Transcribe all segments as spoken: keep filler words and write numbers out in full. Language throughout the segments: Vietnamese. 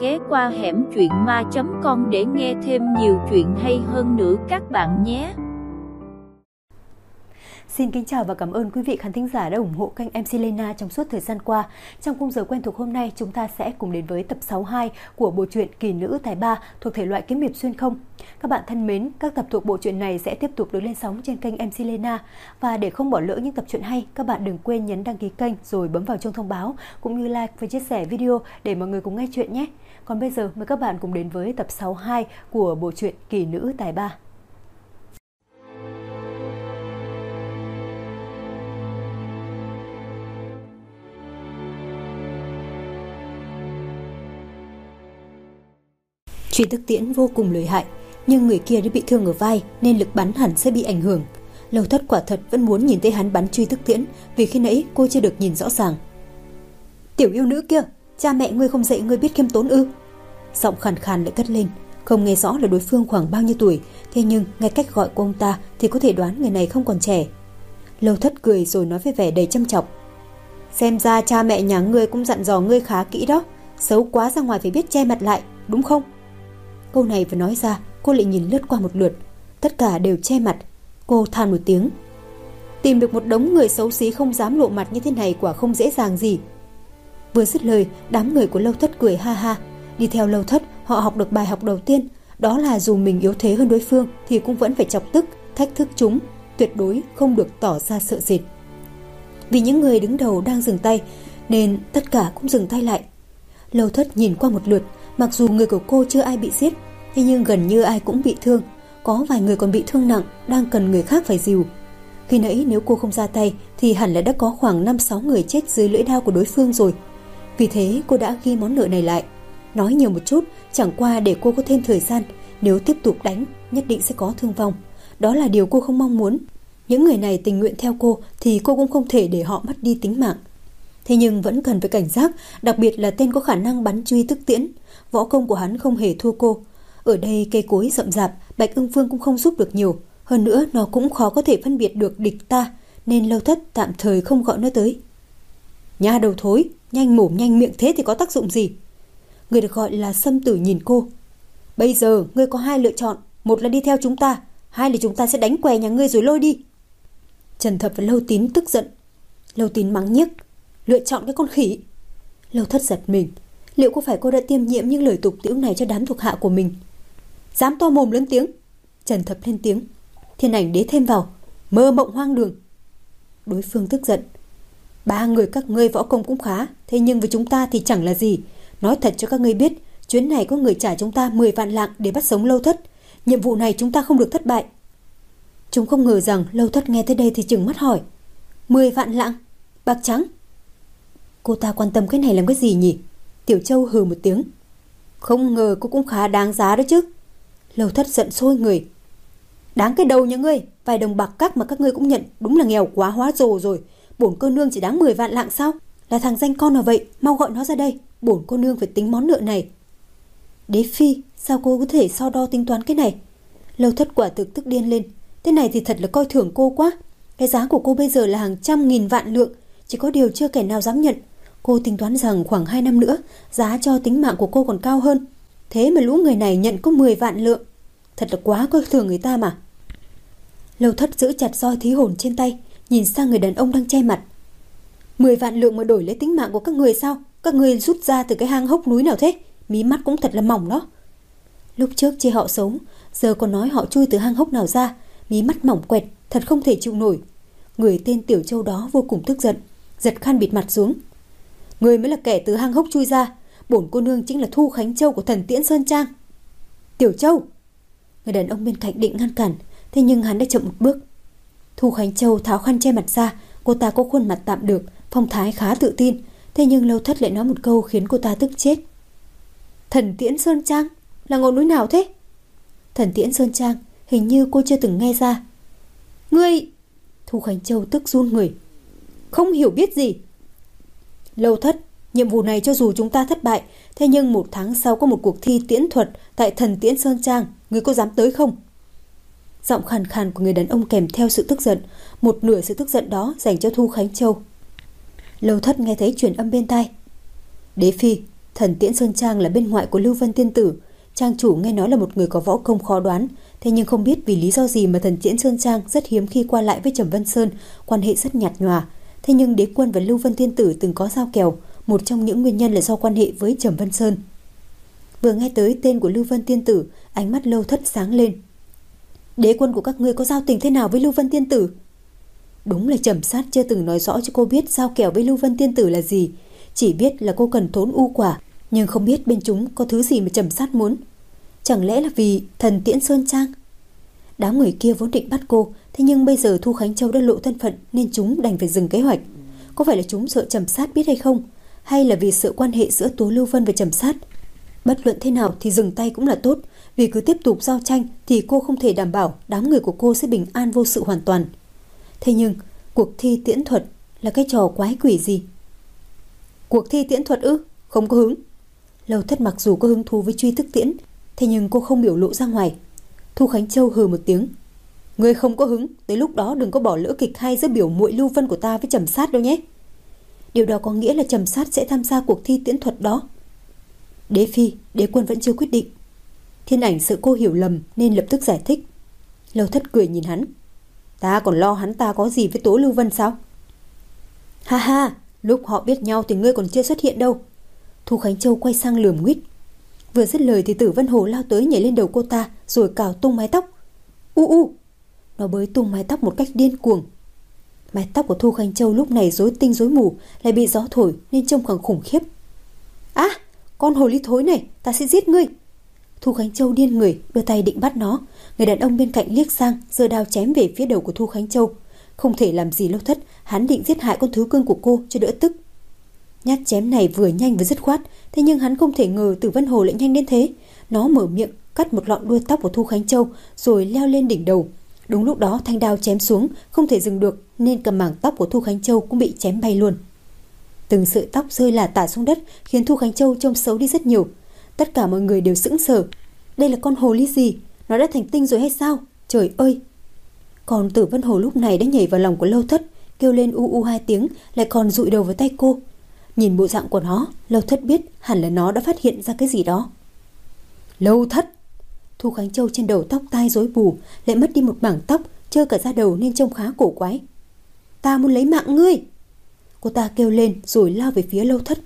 ghé qua hẻm truyện ma chấm com để nghe thêm nhiều chuyện hay hơn nữa các bạn nhé. Xin kính chào và cảm ơn quý vị khán thính giả đã ủng hộ kênh em xê Lena trong suốt thời gian qua. Trong khung giờ quen thuộc hôm nay, chúng ta sẽ cùng đến với tập sáu mươi hai của bộ truyện Kỳ Nữ Tài Ba thuộc thể loại kiếm hiệp xuyên không. Các bạn thân mến, các tập thuộc bộ truyện này sẽ tiếp tục được lên sóng trên kênh em xê Lena. Và để không bỏ lỡ những tập truyện hay, các bạn đừng quên nhấn đăng ký kênh rồi bấm vào chuông thông báo cũng như like và chia sẻ video để mọi người cùng nghe chuyện nhé. Còn bây giờ mời các bạn cùng đến với tập sáu mươi hai của bộ truyện Kỳ Nữ Tài Ba. Truy Tức Tiễn vô cùng lợi hại, nhưng người kia đã bị thương ở vai nên lực bắn hẳn sẽ bị ảnh hưởng. Lâu Thất quả thật vẫn muốn nhìn thấy hắn bắn Truy Tức Tiễn, vì khi nãy cô chưa được nhìn rõ ràng. Tiểu yêu nữ kia, cha mẹ ngươi không dạy ngươi biết khiêm tốn ư? Giọng khàn khàn lại cất lên, không nghe rõ là đối phương khoảng bao nhiêu tuổi, thế nhưng nghe cách gọi của ông ta thì có thể đoán người này không còn trẻ. Lâu Thất cười rồi nói với vẻ đầy châm chọc. Xem ra cha mẹ nhà ngươi cũng dặn dò ngươi khá kỹ đó, xấu quá ra ngoài phải biết che mặt lại, đúng không? Câu này vừa nói ra, cô lại nhìn lướt qua một lượt, tất cả đều che mặt. Cô than một tiếng. Tìm được một đống người xấu xí không dám lộ mặt như thế này quả không dễ dàng gì. Vừa dứt lời, đám người của Lâu Thất cười ha ha. Đi theo Lâu Thất, họ học được bài học đầu tiên, đó là dù mình yếu thế hơn đối phương thì cũng vẫn phải chọc tức, thách thức chúng, tuyệt đối không được tỏ ra sợ sệt. Vì những người đứng đầu đang dừng tay nên tất cả cũng dừng tay lại. Lâu Thất nhìn qua một lượt, mặc dù người của cô chưa ai bị giết, thế nhưng gần như ai cũng bị thương, có vài người còn bị thương nặng, đang cần người khác phải dìu. Khi nãy nếu cô không ra tay thì hẳn là đã có khoảng năm sáu người chết dưới lưỡi đao của đối phương rồi. Vì thế cô đã ghi món nợ này lại. Nói nhiều một chút chẳng qua để cô có thêm thời gian, nếu tiếp tục đánh nhất định sẽ có thương vong. Đó là điều cô không mong muốn. Những người này tình nguyện theo cô thì cô cũng không thể để họ mất đi tính mạng. Thế nhưng vẫn cần phải cảnh giác, đặc biệt là tên có khả năng bắn Truy Tức Tiễn. Võ công của hắn không hề thua cô. Ở đây cây cối rậm rạp, Bạch Ưng Vương cũng không giúp được nhiều. Hơn nữa nó cũng khó có thể phân biệt được địch ta, nên Lâu Thất tạm thời không gọi nó tới. Nha đầu thối, nhanh mồm nhanh miệng thế thì có tác dụng gì? Người được gọi là Sâm Tử nhìn cô. Bây giờ ngươi có hai lựa chọn, một là đi theo chúng ta, hai là chúng ta sẽ đánh què nhà ngươi rồi lôi đi. Trần Thập và Lâu Tín tức giận. Lâu Tín mắng nhiếc. Lựa chọn cái con khỉ. Lâu Thất giật mình. Liệu có phải cô đã tiêm nhiễm những lời tục tĩu này cho đám thuộc hạ của mình? Dám to mồm lớn tiếng. Trần Thập lên tiếng. Thiên Ảnh Đế thêm vào. Mơ mộng hoang đường. Đối phương tức giận. Ba người các ngươi võ công cũng khá, thế nhưng với chúng ta thì chẳng là gì. Nói thật cho các ngươi biết, chuyến này có người trả chúng ta mười vạn lạng để bắt sống Lâu Thất. Nhiệm vụ này chúng ta không được thất bại. Chúng không ngờ rằng Lâu Thất nghe tới đây thì trừng mắt hỏi. Mười vạn lạng? Bạc trắng? Cô ta quan tâm cái này làm cái gì nhỉ? Tiểu Châu hừ một tiếng. Không ngờ cô cũng khá đáng giá đó chứ. Lâu Thất giận sôi người. Đáng cái đầu nhà ngươi, vài đồng bạc các mà các ngươi cũng nhận, đúng là nghèo quá hóa rồ rồi. Bổn cô nương chỉ đáng mười vạn lạng sao? Là thằng danh con nào vậy, mau gọi nó ra đây, bổn cô nương phải tính món nợ này. Đế phi, sao cô có thể so đo tính toán cái này? Lâu Thất quả thực tức điên lên. Thế này thì thật là coi thường cô quá. Cái giá của cô bây giờ là hàng trăm nghìn vạn lượng, chỉ có điều chưa kẻ nào dám nhận. Cô tính toán rằng khoảng hai năm nữa giá cho tính mạng của cô còn cao hơn. Thế mà lũ người này nhận có mười vạn lượng. Thật là quá coi thường người ta mà. Lâu Thất giữ chặt roi thí hồn trên tay, nhìn sang người đàn ông đang che mặt. Mười vạn lượng mà đổi lấy tính mạng của các người sao? Các người rút ra từ cái hang hốc núi nào thế? Mí mắt cũng thật là mỏng đó. Lúc trước chê họ xấu, giờ còn nói họ chui từ hang hốc nào ra. Mí mắt mỏng quẹt, thật không thể chịu nổi. Người tên Tiểu Châu đó vô cùng tức giận, giật khăn bịt mặt xuống. Người mới là kẻ từ hang hốc chui ra. Bổn cô nương chính là Thu Khánh Châu của Thần Tiễn Sơn Trang. Tiểu Châu! Người đàn ông bên cạnh định ngăn cản, thế nhưng hắn đã chậm một bước. Thu Khánh Châu tháo khăn che mặt ra. Cô ta có khuôn mặt tạm được, phong thái khá tự tin. Thế nhưng Lâu Thất lại nói một câu khiến cô ta tức chết. Thần Tiễn Sơn Trang? Là ngọn núi nào thế? Thần Tiễn Sơn Trang, hình như cô chưa từng nghe ra. Ngươi! Thu Khánh Châu tức run người. Không hiểu biết gì. Lâu Thất, nhiệm vụ này cho dù chúng ta thất bại, thế nhưng một tháng sau có một cuộc thi tiễn thuật tại Thần Tiễn Sơn Trang, ngươi có dám tới không? Giọng khàn khàn của người đàn ông kèm theo sự tức giận, một nửa sự tức giận đó dành cho Thu Khánh Châu. Lâu Thất nghe thấy truyền âm bên tai. Đế phi, Thần Tiễn Sơn Trang là bên ngoại của Lưu Vân Tiên Tử. Trang chủ nghe nói là một người có võ công khó đoán, thế nhưng không biết vì lý do gì mà Thần Tiễn Sơn Trang rất hiếm khi qua lại với Trầm Vân Sơn, quan hệ rất nhạt nhòa. Thế nhưng đế quân và Lưu Vân Tiên Tử từng có giao kèo, một trong những nguyên nhân là do quan hệ với Trầm Vân Sơn. Vừa nghe tới tên của Lưu Vân Tiên Tử, ánh mắt Lâu Thất sáng lên. Đế quân của các ngươi có giao tình thế nào với Lưu Vân Tiên Tử? Đúng là Trầm Sát chưa từng nói rõ cho cô biết giao kèo với Lưu Vân Tiên Tử là gì, chỉ biết là cô cần thốn u quả, nhưng không biết bên chúng có thứ gì mà Trầm Sát muốn. Chẳng lẽ là vì Thần Tiễn Sơn Trang? Đám người kia vốn định bắt cô, thế nhưng bây giờ Thu Khánh Châu đã lộ thân phận nên chúng đành phải dừng kế hoạch. Có phải là chúng sợ Trầm Sát biết hay không, hay là vì sợ quan hệ giữa Tố Lưu Vân và Trầm Sát? Bất luận thế nào thì dừng tay cũng là tốt, vì cứ tiếp tục giao tranh thì cô không thể đảm bảo đám người của cô sẽ bình an vô sự hoàn toàn. Thế nhưng cuộc thi tiễn thuật là cái trò quái quỷ gì? Cuộc thi tiễn thuật ư? Không có hứng. Lâu Thất mặc dù có hứng thú với truy tức tiễn, thế nhưng cô không biểu lộ ra ngoài. Thu Khánh Châu hừ một tiếng. Ngươi không có hứng, tới lúc đó đừng có bỏ lỡ kịch hay giữa biểu muội Lưu Vân của ta với Trầm Sát đâu nhé. Điều đó có nghĩa là Trầm Sát sẽ tham gia cuộc thi tiễn thuật đó. Đế phi, đế quân vẫn chưa quyết định. Thiên Ảnh sợ cô hiểu lầm nên lập tức giải thích. Lâu Thất cười nhìn hắn. Ta còn lo hắn ta có gì với Tố Lưu Vân sao? Ha ha, lúc họ biết nhau thì ngươi còn chưa xuất hiện đâu. Thu Khánh Châu quay sang lườm nguyết. Vừa dứt lời thì Tử Vân Hồ lao tới nhảy lên đầu cô ta rồi cào tung mái tóc. U u. Nó bới tung mái tóc một cách điên cuồng. Mái tóc của Thu Khánh Châu lúc này rối tinh rối mù, lại bị gió thổi nên trông càng khủng khiếp. Á, à, con hồ ly thối này, ta sẽ giết ngươi. Thu Khánh Châu điên người, đưa tay định bắt nó. Người đàn ông bên cạnh liếc sang, giơ đao chém về phía đầu của Thu Khánh Châu. Không thể làm gì Lâu Thất, hắn định giết hại con thú cưng của cô cho đỡ tức. Nhát chém này vừa nhanh vừa dứt khoát, thế nhưng hắn không thể ngờ Tử Vân Hồ lại nhanh đến thế. Nó mở miệng cắt một lọn đuôi tóc của Thu Khánh Châu rồi leo lên đỉnh đầu. Đúng lúc đó thanh đao chém xuống, không thể dừng được nên cầm mảng tóc của Thu Khánh Châu cũng bị chém bay luôn. Từng sợi tóc rơi lả tả xuống đất khiến Thu Khánh Châu trông xấu đi rất nhiều. Tất cả mọi người đều sững sờ. Đây là con hồ ly gì? Nó đã thành tinh rồi hay sao? Trời ơi! Còn Tử Vân Hồ lúc này đã nhảy vào lòng của Lâu Thất, kêu lên u u hai tiếng, lại còn dụi đầu vào tay cô. Nhìn bộ dạng của nó, Lâu Thất biết hẳn là nó đã phát hiện ra cái gì đó. Lâu Thất! Thu Khánh Châu trên đầu tóc tai rối bù, lại mất đi một mảng tóc, trơ cả da đầu nên trông khá cổ quái. Ta muốn lấy mạng ngươi! Cô ta kêu lên rồi lao về phía Lâu Thất.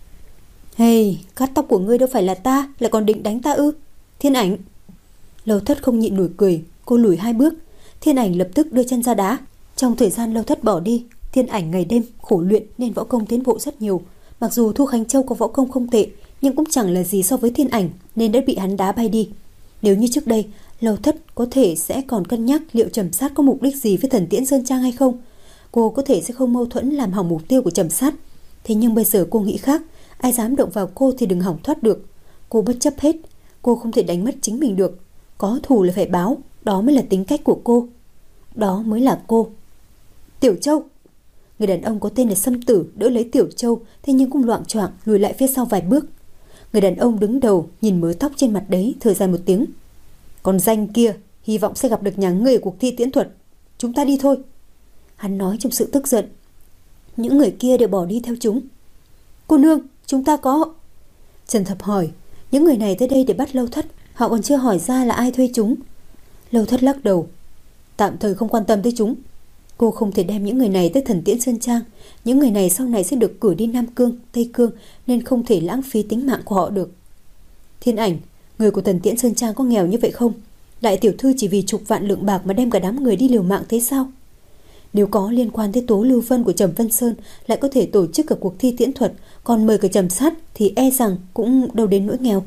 Hey, cắt tóc của ngươi đâu phải là ta, lại còn định đánh ta ư? Thiên Ảnh! Lâu Thất không nhịn nổi cười, cô lùi hai bước. Thiên Ảnh lập tức đưa chân ra đá. Trong thời gian Lâu Thất bỏ đi, Thiên Ảnh ngày đêm khổ luyện nên võ công tiến bộ rất nhiều. Mặc dù Thu Khánh Châu có võ công không tệ, nhưng cũng chẳng là gì so với Thiên Ảnh nên đã bị hắn đá bay đi. Nếu như trước đây, Lâu Thất có thể sẽ còn cân nhắc liệu Trầm Sát có mục đích gì với Thần Tiễn Sơn Trang hay không. Cô có thể sẽ không mâu thuẫn làm hỏng mục tiêu của Trầm Sát. Thế nhưng bây giờ cô nghĩ khác, ai dám động vào cô thì đừng hỏng thoát được. Cô bất chấp hết, cô không thể đánh mất chính mình được. Có thù là phải báo, đó mới là tính cách của cô. Đó mới là cô. Tiểu Châu! Người đàn ông có tên là Sâm Tử đỡ lấy Tiểu Châu, thế nhưng cũng loạng choạng lùi lại phía sau vài bước. Người đàn ông đứng đầu nhìn mớ tóc trên mặt đấy, thở dài một tiếng. Còn danh kia, hy vọng sẽ gặp được nhà ngươi ở cuộc thi tiễn thuật. Chúng ta đi thôi. Hắn nói trong sự tức giận. Những người kia đều bỏ đi theo chúng. Cô nương, chúng ta có... Trần Thập hỏi. Những người này tới đây để bắt Lâu Thất, họ còn chưa hỏi ra là ai thuê chúng. Lâu Thất lắc đầu. Tạm thời không quan tâm tới chúng. Cô không thể đem những người này tới Thần Tiễn Sơn Trang. Những người này sau này sẽ được cử đi Nam Cương, Tây Cương, nên không thể lãng phí tính mạng của họ được. Thiên Ảnh, người của Thần Tiễn Sơn Trang có nghèo như vậy không? Đại tiểu thư chỉ vì chục vạn lượng bạc mà đem cả đám người đi liều mạng thế sao? Nếu có liên quan tới Tố Lưu Vân của Trầm Vân Sơn, lại có thể tổ chức cả cuộc thi tiễn thuật, còn mời cả Trầm Sát thì e rằng cũng đâu đến nỗi nghèo.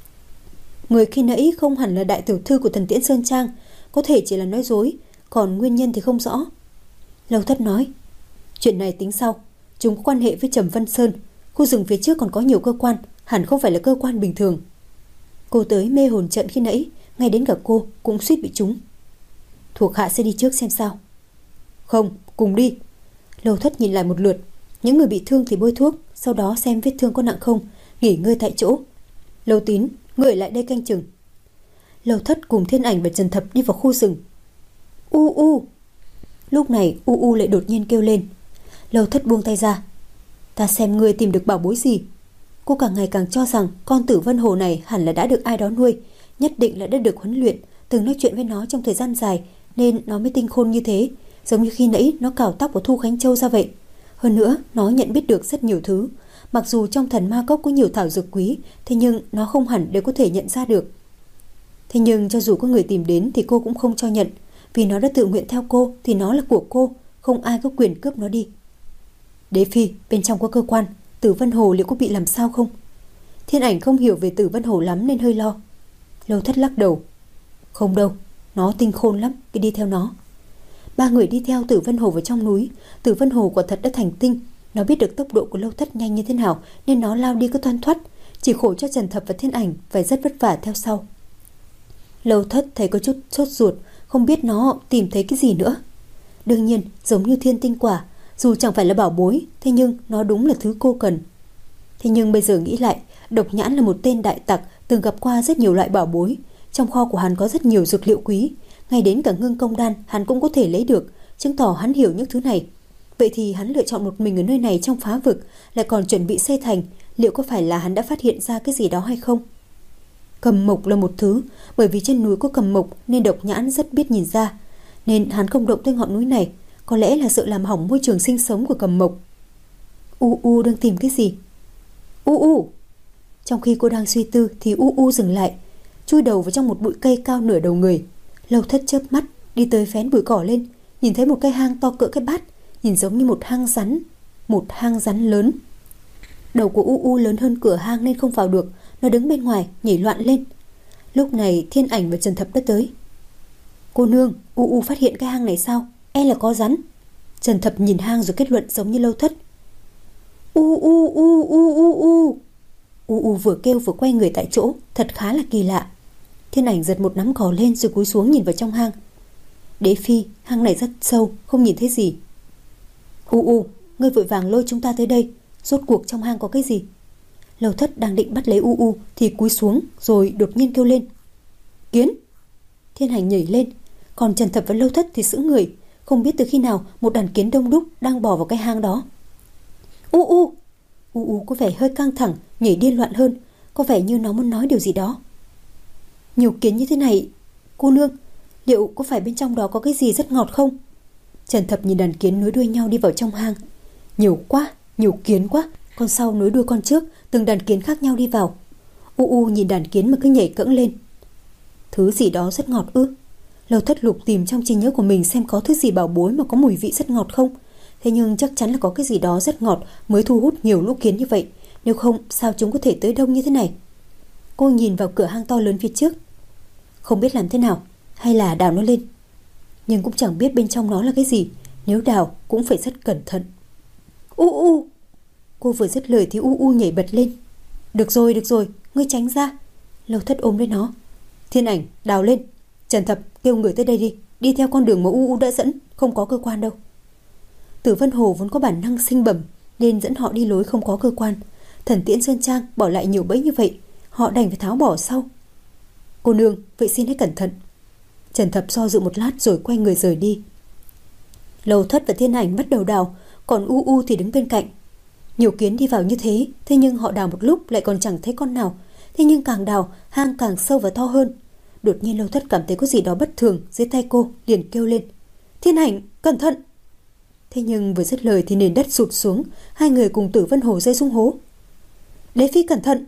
Người khi nãy không hẳn là đại tiểu thư của Thần Tiễn Sơn Trang, có thể chỉ là nói dối, còn nguyên nhân thì không rõ. Lâu Thất nói, chuyện này tính sau. Chúng có quan hệ với Trầm Vân Sơn. Khu rừng phía trước còn có nhiều cơ quan, hẳn không phải là cơ quan bình thường. Cô tới mê hồn trận khi nãy, ngay đến cả cô cũng suýt bị trúng. Thuộc hạ sẽ đi trước xem sao. Không, cùng đi. Lâu Thất nhìn lại một lượt. Những người bị thương thì bôi thuốc, sau đó xem vết thương có nặng không, nghỉ ngơi tại chỗ. Lâu Tín, người lại đây canh chừng. Lâu Thất cùng Thiên Ảnh và Trần Thập đi vào khu rừng. U u. Lúc này U U lại đột nhiên kêu lên. Lâu Thất buông tay ra. Ta xem ngươi tìm được bảo bối gì. Cô càng ngày càng cho rằng con Tử Vân Hồ này hẳn là đã được ai đó nuôi, nhất định là đã được huấn luyện, từng nói chuyện với nó trong thời gian dài nên nó mới tinh khôn như thế, giống như khi nãy nó cào tóc của Thu Khánh Châu ra vậy. Hơn nữa, nó nhận biết được rất nhiều thứ. Mặc dù trong Thần Ma Cốc có nhiều thảo dược quý, thế nhưng nó không hẳn đều có thể nhận ra được. Thế nhưng cho dù có người tìm đến thì cô cũng không cho nhận, vì nó đã tự nguyện theo cô thì nó là của cô, không ai có quyền cướp nó đi. Đế phi, bên trong có cơ quan, Tử Vân Hồ liệu có bị làm sao không? Thiên Ảnh không hiểu về Tử Vân Hồ lắm nên hơi lo. Lâu Thất lắc đầu. Không đâu, nó tinh khôn lắm, cứ đi theo nó. Ba người đi theo Tử Vân Hồ vào trong núi. Tử Vân Hồ quả thật đã thành tinh. Nó biết được tốc độ của Lâu Thất nhanh như thế nào nên nó lao đi cứ thoăn thoắt. Chỉ khổ cho Trần Thập và Thiên Ảnh phải rất vất vả theo sau. Lâu Thất thấy có chút sốt ruột, không biết nó tìm thấy cái gì nữa. Đương nhiên, giống như thiên tinh quả, dù chẳng phải là bảo bối, thế nhưng nó đúng là thứ cô cần. Thế nhưng bây giờ nghĩ lại, Độc Nhãn là một tên đại tặc từng gặp qua rất nhiều loại bảo bối. Trong kho của hắn có rất nhiều dược liệu quý, ngay đến cả ngưng công đan hắn cũng có thể lấy được, chứng tỏ hắn hiểu những thứ này. Vậy thì hắn lựa chọn một mình ở nơi này trong phá vực, lại còn chuẩn bị xây thành, liệu có phải là hắn đã phát hiện ra cái gì đó hay không? Cầm mộc là một thứ, bởi vì trên núi có cầm mộc nên Độc Nhãn rất biết nhìn ra, nên hắn không động tới ngọn núi này, có lẽ là sợ làm hỏng môi trường sinh sống của cầm mộc. U U đang tìm cái gì? U U! Trong khi cô đang suy tư thì U U dừng lại, chui đầu vào trong một bụi cây cao nửa đầu người. Lâu Thất chớp mắt đi tới phén bụi cỏ lên, nhìn thấy một cái hang to cỡ cái bát, nhìn giống như một hang rắn, một hang rắn lớn. Đầu của U U lớn hơn cửa hang nên không vào được, nó đứng bên ngoài nhảy loạn lên. Lúc này Thiên Ảnh và Trần Thập đã tới. Cô nương, U U phát hiện cái hang này sao? E là có rắn. Trần Thập nhìn hang rồi kết luận giống như Lâu Thất. U U U U U U. U U vừa kêu vừa quay người tại chỗ, thật khá là kỳ lạ. Thiên Ảnh giật một nắm cỏ lên rồi cúi xuống nhìn vào trong hang. Đế phi, hang này rất sâu, không nhìn thấy gì. U U, ngươi vội vàng lôi chúng ta tới đây, rốt cuộc trong hang có cái gì? Lâu Thất đang định bắt lấy U U thì cúi xuống rồi đột nhiên kêu lên. Kiến! Thiên Hành nhảy lên, còn Trần Thập và Lâu Thất thì sững người, không biết từ khi nào một đàn kiến đông đúc đang bò vào cái hang đó. U U! U U có vẻ hơi căng thẳng, nhảy điên loạn hơn, có vẻ như nó muốn nói điều gì đó. Nhiều kiến như thế này, cô nương, liệu có phải bên trong đó có cái gì rất ngọt không? Trần Thập nhìn đàn kiến nối đuôi nhau đi vào trong hang. Nhiều quá, nhiều kiến quá, con sau nối đuôi con trước, từng đàn kiến khác nhau đi vào. U U nhìn đàn kiến mà cứ nhảy cẫng lên. Thứ gì đó rất ngọt ư? Lâu Thất lục tìm trong trí nhớ của mình xem có thứ gì bảo bối mà có mùi vị rất ngọt không. Thế nhưng chắc chắn là có cái gì đó rất ngọt mới thu hút nhiều lũ kiến như vậy. Nếu không sao chúng có thể tới đông như thế này? Cô nhìn vào cửa hang to lớn phía trước. Không biết làm thế nào, hay là đào nó lên. Nhưng cũng chẳng biết bên trong nó là cái gì, nếu đào cũng phải rất cẩn thận. U U! Cô vừa dứt lời thì U U nhảy bật lên. Được rồi, được rồi, ngươi tránh ra. Lâu Thất ôm lấy nó. Thiên Ảnh, đào lên. Trần Thập, kêu người tới đây đi, đi theo con đường mà U U đã dẫn, không có cơ quan đâu. Tử Vân Hồ vốn có bản năng sinh bẩm nên dẫn họ đi lối không có cơ quan. Thần Tiễn Sơn Trang bỏ lại nhiều bẫy như vậy, họ đành phải tháo bỏ sau. Cô nương, vậy xin hãy cẩn thận. Trần Thập do dự một lát rồi quay người rời đi. Lâu Thất và Thiên Ảnh bắt đầu đào, còn U U thì đứng bên cạnh. Nhiều kiến đi vào như thế, thế nhưng họ đào một lúc lại còn chẳng thấy con nào. Thế nhưng càng đào, hang càng sâu và to hơn. Đột nhiên Lâu Thất cảm thấy có gì đó bất thường dưới tay cô, liền kêu lên. Thiên Ảnh, cẩn thận! Thế nhưng vừa dứt lời thì nền đất sụt xuống, hai người cùng Tử Vân Hồ rơi xuống hố. Đế phi cẩn thận!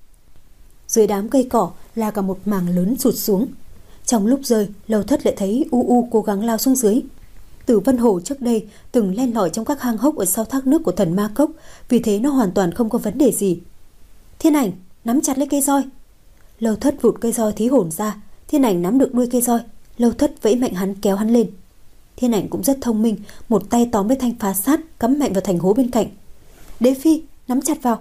Dưới đám cây cỏ là cả một mảng lớn sụt xuống. Trong lúc rơi, Lâu Thất lại thấy U U cố gắng lao xuống dưới. Tử Vân Hồ trước đây từng len lỏi trong các hang hốc ở sau thác nước của Thần Ma Cốc, vì thế nó hoàn toàn không có vấn đề gì. Thiên Ảnh, nắm chặt lấy cây roi. Lâu Thất vụt cây roi thí hồn ra. Thiên Ảnh nắm được đuôi cây roi, Lâu Thất vẫy mạnh hắn kéo hắn lên. Thiên Ảnh cũng rất thông minh, một tay tóm lấy thanh phá sát cắm mạnh vào thành hố bên cạnh. Đế phi, nắm chặt vào.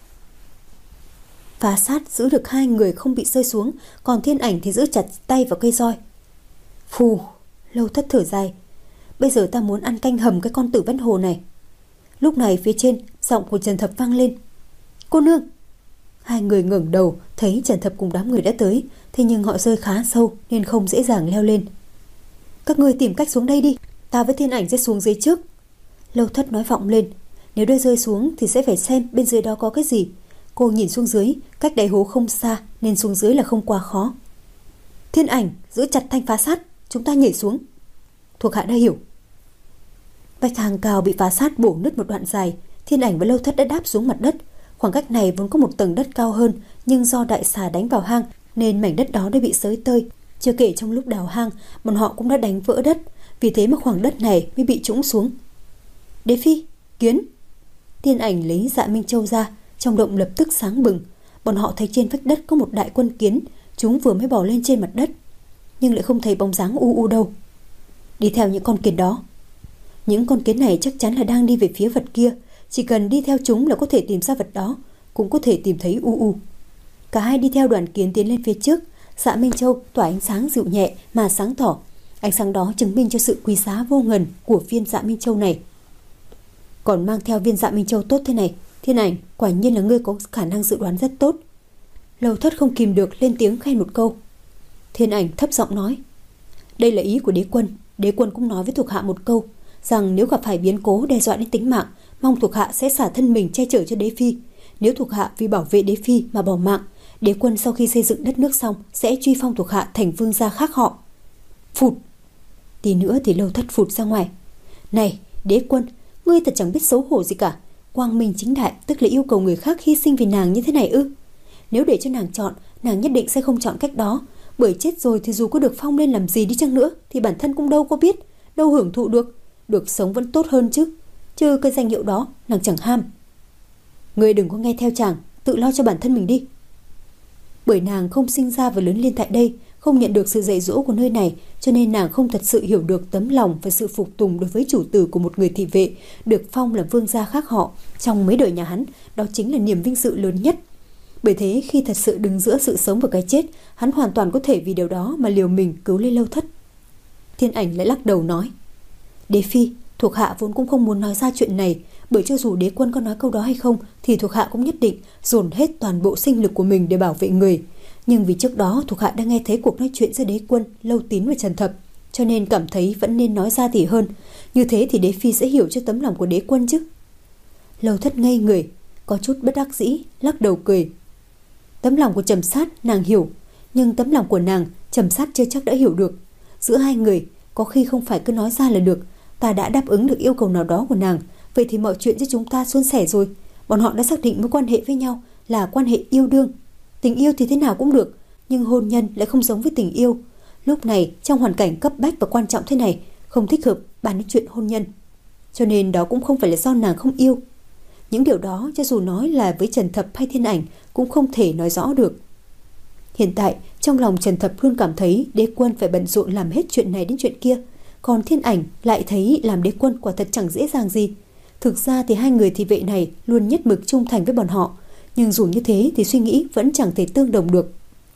Phá sát giữ được hai người không bị rơi xuống, còn Thiên Ảnh thì giữ chặt tay vào cây roi. Phù, Lâu Thất thở dài. Bây giờ ta muốn ăn canh hầm cái con Tử Vân Hồ này. Lúc này phía trên, giọng của Trần Thập vang lên. Cô nương! Hai người ngẩng đầu, thấy Trần Thập cùng đám người đã tới, thế nhưng họ rơi khá sâu nên không dễ dàng leo lên. Các ngươi tìm cách xuống đây đi, ta với Thiên Ảnh sẽ xuống dưới trước. Lâu Thất nói vọng lên. Nếu đây rơi xuống thì sẽ phải xem bên dưới đó có cái gì. Cô nhìn xuống dưới, cách đáy hố không xa nên xuống dưới là không quá khó. Thiên Ảnh, giữ chặt thanh phá sát, chúng ta nhảy xuống. Thuộc hạ đã hiểu. Vách hang cao bị phá sát bổ nứt một đoạn dài. Thiên Ảnh và Lâu Thất đã đáp xuống mặt đất. Khoảng cách này vốn có một tầng đất cao hơn, nhưng do đại xà đánh vào hang nên mảnh đất đó đã bị xới tơi. Chưa kể trong lúc đào hang, bọn họ cũng đã đánh vỡ đất, vì thế mà khoảng đất này mới bị trũng xuống. Đế Phi, Kiến. Thiên Ảnh lấy Dạ Minh Châu ra, trong động lập tức sáng bừng. Bọn họ thấy trên vách đất có một đại quân kiến, chúng vừa mới bò lên trên mặt đất, nhưng lại không thấy bóng dáng U U đâu. Đi theo những con kiến đó. Những con kiến này chắc chắn là đang đi về phía vật kia, chỉ cần đi theo chúng là có thể tìm ra vật đó, cũng có thể tìm thấy U U. Cả hai đi theo đoàn kiến tiến lên phía trước. Dạ Minh Châu tỏa ánh sáng dịu nhẹ mà sáng tỏ. Ánh sáng đó chứng minh cho sự quý giá vô ngần của viên Dạ Minh Châu này. Còn mang theo viên Dạ Minh Châu tốt thế này, Thiên Ảnh, quả nhiên là ngươi có khả năng dự đoán rất tốt. Lâu Thất không kìm được lên tiếng khen một câu. Thiên Ảnh thấp giọng nói, đây là ý của đế quân. Đế quân cũng nói với thuộc hạ một câu, rằng nếu gặp phải biến cố đe dọa đến tính mạng, mong thuộc hạ sẽ xả thân mình che chở cho đế phi. Nếu thuộc hạ vì bảo vệ đế phi mà bỏ mạng, đế quân sau khi xây dựng đất nước xong sẽ truy phong thuộc hạ thành vương gia khác họ. Phụt. Tí nữa thì Lâu Thất phụt ra ngoài. Này đế quân, ngươi thật chẳng biết xấu hổ gì cả. Quang minh chính đại tức là yêu cầu người khác hy sinh vì nàng như thế này ư? Nếu để cho nàng chọn, nàng nhất định sẽ không chọn cách đó. Bởi chết rồi thì dù có được phong lên làm gì đi chăng nữa thì bản thân cũng đâu có biết, đâu hưởng thụ được. Được sống vẫn tốt hơn chứ. Chứ cái danh hiệu đó nàng chẳng ham. Ngươi đừng có nghe theo chàng, tự lo cho bản thân mình đi. Bởi nàng không sinh ra và lớn lên tại đây, không nhận được sự dạy dỗ của nơi này, cho nên nàng không thật sự hiểu được tấm lòng và sự phục tùng đối với chủ tử của một người thị vệ được phong làm vương gia khác họ. Trong mấy đời nhà hắn, đó chính là niềm vinh dự lớn nhất. Bởi thế khi thật sự đứng giữa sự sống và cái chết, hắn hoàn toàn có thể vì điều đó mà liều mình cứu lấy Lâu Thất. Thiên Ảnh lại lắc đầu nói, đế phi, thuộc hạ vốn cũng không muốn nói ra chuyện này, bởi cho dù đế quân có nói câu đó hay không thì thuộc hạ cũng nhất định dồn hết toàn bộ sinh lực của mình để bảo vệ người. Nhưng vì trước đó thuộc hạ đã nghe thấy cuộc nói chuyện giữa đế quân, Lâu Tín và Trần Thập, cho nên cảm thấy vẫn nên nói ra thì hơn. Như thế thì đế phi sẽ hiểu cho tấm lòng của đế quân chứ. Lâu Thất ngây người, có chút bất đắc dĩ, lắc đầu cười. Tấm lòng của Trầm Sát nàng hiểu, nhưng tấm lòng của nàng Trầm Sát chưa chắc đã hiểu được. Giữa hai người có khi không phải cứ nói ra là được. Ta đã đáp ứng được yêu cầu nào đó của nàng, vậy thì mọi chuyện giữa chúng ta suôn sẻ rồi. Bọn họ đã xác định mối quan hệ với nhau là quan hệ yêu đương. Tình yêu thì thế nào cũng được, nhưng hôn nhân lại không giống với tình yêu. Lúc này trong hoàn cảnh cấp bách và quan trọng thế này, không thích hợp bàn đến chuyện hôn nhân. Cho nên đó cũng không phải là do nàng không yêu. Những điều đó cho dù nói là với Trần Thập hay Thiên Ảnh cũng không thể nói rõ được. Hiện tại trong lòng Trần Thập luôn cảm thấy đế quân phải bận rộn làm hết chuyện này đến chuyện kia, còn Thiên Ảnh lại thấy làm đế quân quả thật chẳng dễ dàng gì. Thực ra thì hai người thị vệ này luôn nhất mực trung thành với bọn họ, nhưng dù như thế thì suy nghĩ vẫn chẳng thể tương đồng được.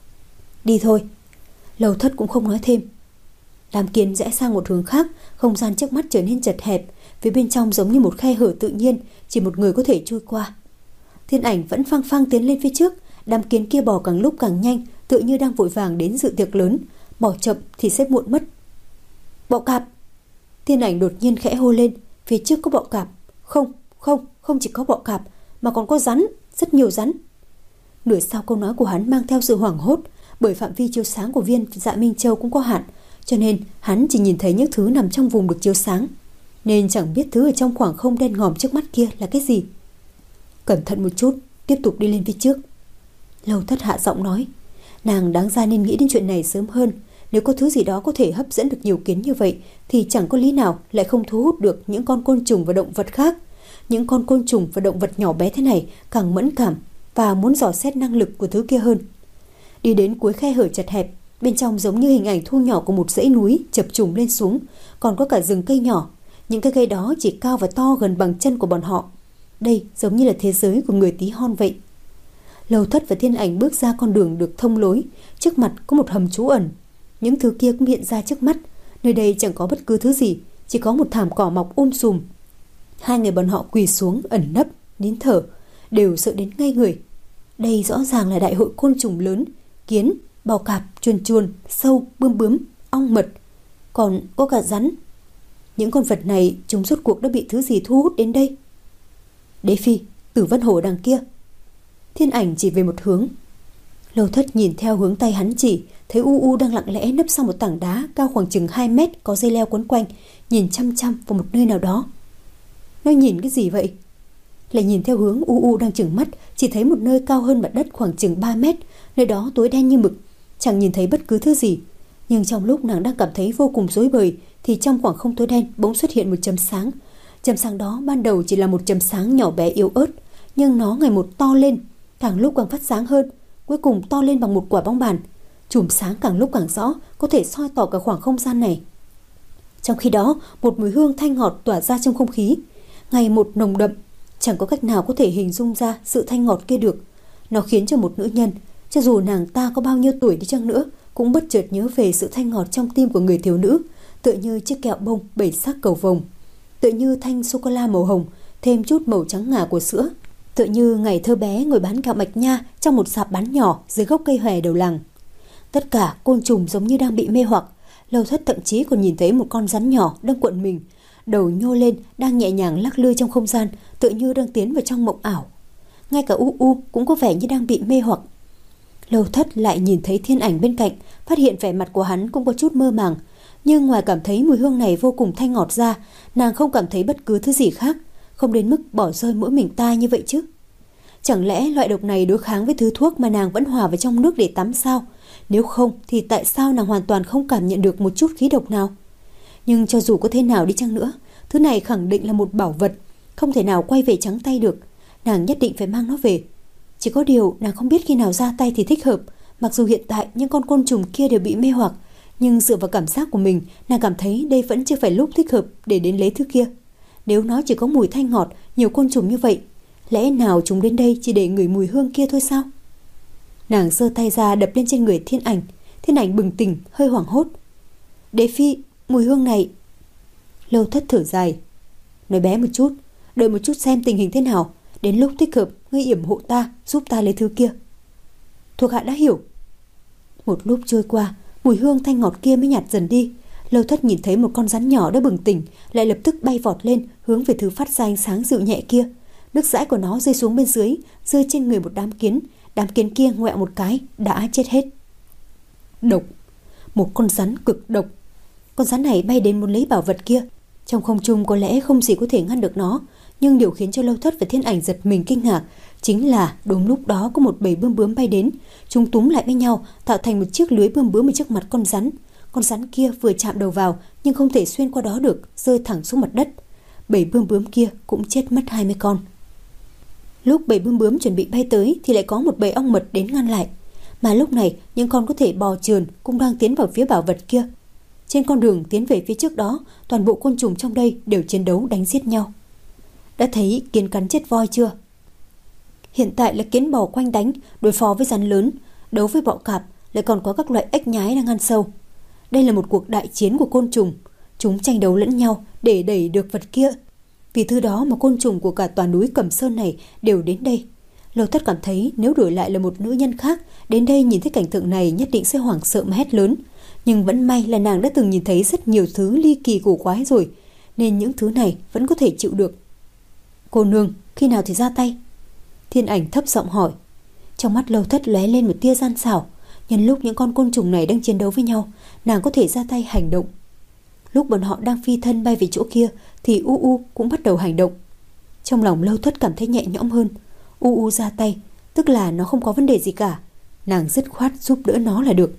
Đi thôi. Lâu Thất cũng không nói thêm. Đám kiến rẽ sang một hướng khác, không gian trước mắt trở nên chật hẹp, phía bên trong giống như một khe hở tự nhiên, chỉ một người có thể chui qua. Thiên Ảnh vẫn phăng phăng tiến lên phía trước, đám kiến kia bò càng lúc càng nhanh, tựa như đang vội vàng đến dự tiệc lớn, bỏ chậm thì sẽ muộn mất. Bọ cạp! Thiên Ảnh đột nhiên khẽ hô lên, phía trước có bọ cạp. Không, không, không chỉ có bọ cạp, mà còn có rắn, rất nhiều rắn. Nửa sau câu nói của hắn mang theo sự hoảng hốt, bởi phạm vi chiếu sáng của viên Dạ Minh Châu cũng có hạn, cho nên hắn chỉ nhìn thấy những thứ nằm trong vùng được chiếu sáng, nên chẳng biết thứ ở trong khoảng không đen ngòm trước mắt kia là cái gì. Cẩn thận một chút, tiếp tục đi lên phía trước. Lâu Thất hạ giọng nói, nàng đáng ra nên nghĩ đến chuyện này sớm hơn. Nếu có thứ gì đó có thể hấp dẫn được nhiều kiến như vậy thì chẳng có lý nào lại không thu hút được những con côn trùng và động vật khác. Những con côn trùng và động vật nhỏ bé thế này càng mẫn cảm và muốn dò xét năng lực của thứ kia hơn. Đi đến cuối khe hở chật hẹp, bên trong giống như hình ảnh thu nhỏ của một dãy núi chập trùng lên xuống, còn có cả rừng cây nhỏ. Những cái cây đó chỉ cao và to gần bằng chân của bọn họ. Đây giống như là thế giới của người tí hon vậy. Lâu Thất và Thiên Ảnh bước ra con đường được thông lối, trước mặt có một hầm trú ẩn. Những thứ kia cũng hiện ra trước mắt. Nơi đây chẳng có bất cứ thứ gì, chỉ có một thảm cỏ mọc um sùm. Hai người bọn họ quỳ xuống ẩn nấp, nín thở, đều sợ đến ngây người. Đây rõ ràng là đại hội côn trùng lớn, kiến, bò cạp, chuồn chuồn, sâu, bươm bướm, ong mật, còn có cả rắn. Những con vật này chúng rốt cuộc đã bị thứ gì thu hút đến đây? Đế phi, Tử Vân Hổ đằng kia. Thiên Ảnh chỉ về một hướng. Lâu Thất nhìn theo hướng tay hắn chỉ, thấy U U đang lặng lẽ nấp sau một tảng đá cao khoảng chừng hai mét có dây leo quấn quanh, nhìn chăm chăm vào một nơi nào đó. Nó nhìn cái gì vậy? Lại nhìn theo hướng U U đang chừng mắt, chỉ thấy một nơi cao hơn mặt đất khoảng chừng ba mét, nơi đó tối đen như mực, chẳng nhìn thấy bất cứ thứ gì. Nhưng trong lúc nàng đang cảm thấy vô cùng rối bời thì trong khoảng không tối đen bỗng xuất hiện một chấm sáng. Chấm sáng đó ban đầu chỉ là một chấm sáng nhỏ bé yếu ớt, nhưng nó ngày một to lên, càng lúc càng phát sáng hơn, cuối cùng to lên bằng một quả bóng bàn. Chùm sáng càng lúc càng rõ, có thể soi tỏ cả khoảng không gian này. Trong khi đó, một mùi hương thanh ngọt tỏa ra trong không khí, ngày một nồng đậm, chẳng có cách nào có thể hình dung ra sự thanh ngọt kia được. Nó khiến cho một nữ nhân, cho dù nàng ta có bao nhiêu tuổi đi chăng nữa, cũng bất chợt nhớ về sự thanh ngọt trong tim của người thiếu nữ, tựa như chiếc kẹo bông bảy sắc cầu vồng, tựa như thanh sô cô la màu hồng thêm chút màu trắng ngà của sữa, tựa như ngày thơ bé ngồi bán kẹo mạch nha trong một sạp bán nhỏ dưới gốc cây hòe đầu làng. Tất cả côn trùng giống như đang bị mê hoặc. Lâu Thất thậm chí còn nhìn thấy một con rắn nhỏ đang cuộn mình, đầu nhô lên, đang nhẹ nhàng lắc lư trong không gian, tựa như đang tiến vào trong mộng ảo. Ngay cả U U cũng có vẻ như đang bị mê hoặc. Lâu Thất lại nhìn thấy Thiên Ảnh bên cạnh, phát hiện vẻ mặt của hắn cũng có chút mơ màng, nhưng ngoài cảm thấy mùi hương này vô cùng thanh ngọt ra, nàng không cảm thấy bất cứ thứ gì khác, không đến mức bỏ rơi mỗi mình ta như vậy chứ. Chẳng lẽ loại độc này đối kháng với thứ thuốc mà nàng vẫn hòa vào trong nước để tắm sao? Nếu không thì tại sao nàng hoàn toàn không cảm nhận được một chút khí độc nào? Nhưng cho dù có thế nào đi chăng nữa, thứ này khẳng định là một bảo vật, không thể nào quay về trắng tay được. Nàng nhất định phải mang nó về. Chỉ có điều nàng không biết khi nào ra tay thì thích hợp. Mặc dù hiện tại những con côn trùng kia đều bị mê hoặc, nhưng dựa vào cảm giác của mình, nàng cảm thấy đây vẫn chưa phải lúc thích hợp để đến lấy thứ kia. Nếu nó chỉ có mùi thanh ngọt, nhiều côn trùng như vậy, lẽ nào chúng đến đây chỉ để ngửi mùi hương kia thôi sao? Nàng giơ tay ra đập lên trên người Thiên Ảnh. Thiên Ảnh bừng tỉnh, hơi hoảng hốt. Đế phi, mùi hương này. Lâu Thất thở dài. Nói bé một chút, đợi một chút xem tình hình thế nào, đến lúc thích hợp ngươi yểm hộ ta, giúp ta lấy thứ kia. Thuộc hạ đã hiểu. Một lúc trôi qua, mùi hương thanh ngọt kia mới nhạt dần đi. Lâu Thất nhìn thấy một con rắn nhỏ đã bừng tỉnh, lại lập tức bay vọt lên, hướng về thứ phát ra ánh sáng dịu nhẹ kia. Nước dãi của nó rơi xuống bên dưới, rơi trên người một đám kiến. Đám kiến kia ngoẹo một cái đã chết hết. Độc. Một con rắn cực độc. Con rắn này bay đến muốn lấy bảo vật kia. Trong không trung có lẽ không gì có thể ngăn được nó, nhưng điều khiến cho Lâu Thất và Thiên Ảnh giật mình kinh ngạc chính là đúng lúc đó có một bầy bươm bướm bay đến. Chúng túm lại với nhau, tạo thành một chiếc lưới bươm bướm ở trước mặt con rắn. Con rắn kia vừa chạm đầu vào nhưng không thể xuyên qua đó được, rơi thẳng xuống mặt đất. Bầy bươm bướm kia cũng chết mất hai mươi con. Lúc bầy bươm bướm chuẩn bị bay tới thì lại có một bầy ong mật đến ngăn lại. Mà lúc này những con có thể bò trườn cũng đang tiến vào phía bảo vật kia. Trên con đường tiến về phía trước đó, toàn bộ côn trùng trong đây đều chiến đấu đánh giết nhau. Đã thấy kiến cắn chết voi chưa? Hiện tại là kiến bò quanh đánh, đối phó với rắn lớn, đấu với bọ cạp, lại còn có các loại ếch nhái đang ăn sâu. Đây là một cuộc đại chiến của côn trùng. Chúng tranh đấu lẫn nhau để đẩy được vật kia. Vì thứ đó mà côn trùng của cả tòa núi Cẩm Sơn này đều đến đây. Lâu Thất cảm thấy nếu đổi lại là một nữ nhân khác đến đây nhìn thấy cảnh tượng này nhất định sẽ hoảng sợ mà hét lớn. Nhưng vẫn may là nàng đã từng nhìn thấy rất nhiều thứ ly kỳ cổ quái rồi, nên những thứ này vẫn có thể chịu được. Cô nương, khi nào thì ra tay? Thiên Ảnh thấp giọng hỏi. Trong mắt Lâu Thất lóe lên một tia gian xảo. Nhân lúc những con côn trùng này đang chiến đấu với nhau, nàng có thể ra tay hành động. Lúc bọn họ đang phi thân bay về chỗ kia thì U U cũng bắt đầu hành động. Trong lòng Lâu Thất cảm thấy nhẹ nhõm hơn. U U ra tay, tức là nó không có vấn đề gì cả. Nàng dứt khoát giúp đỡ nó là được.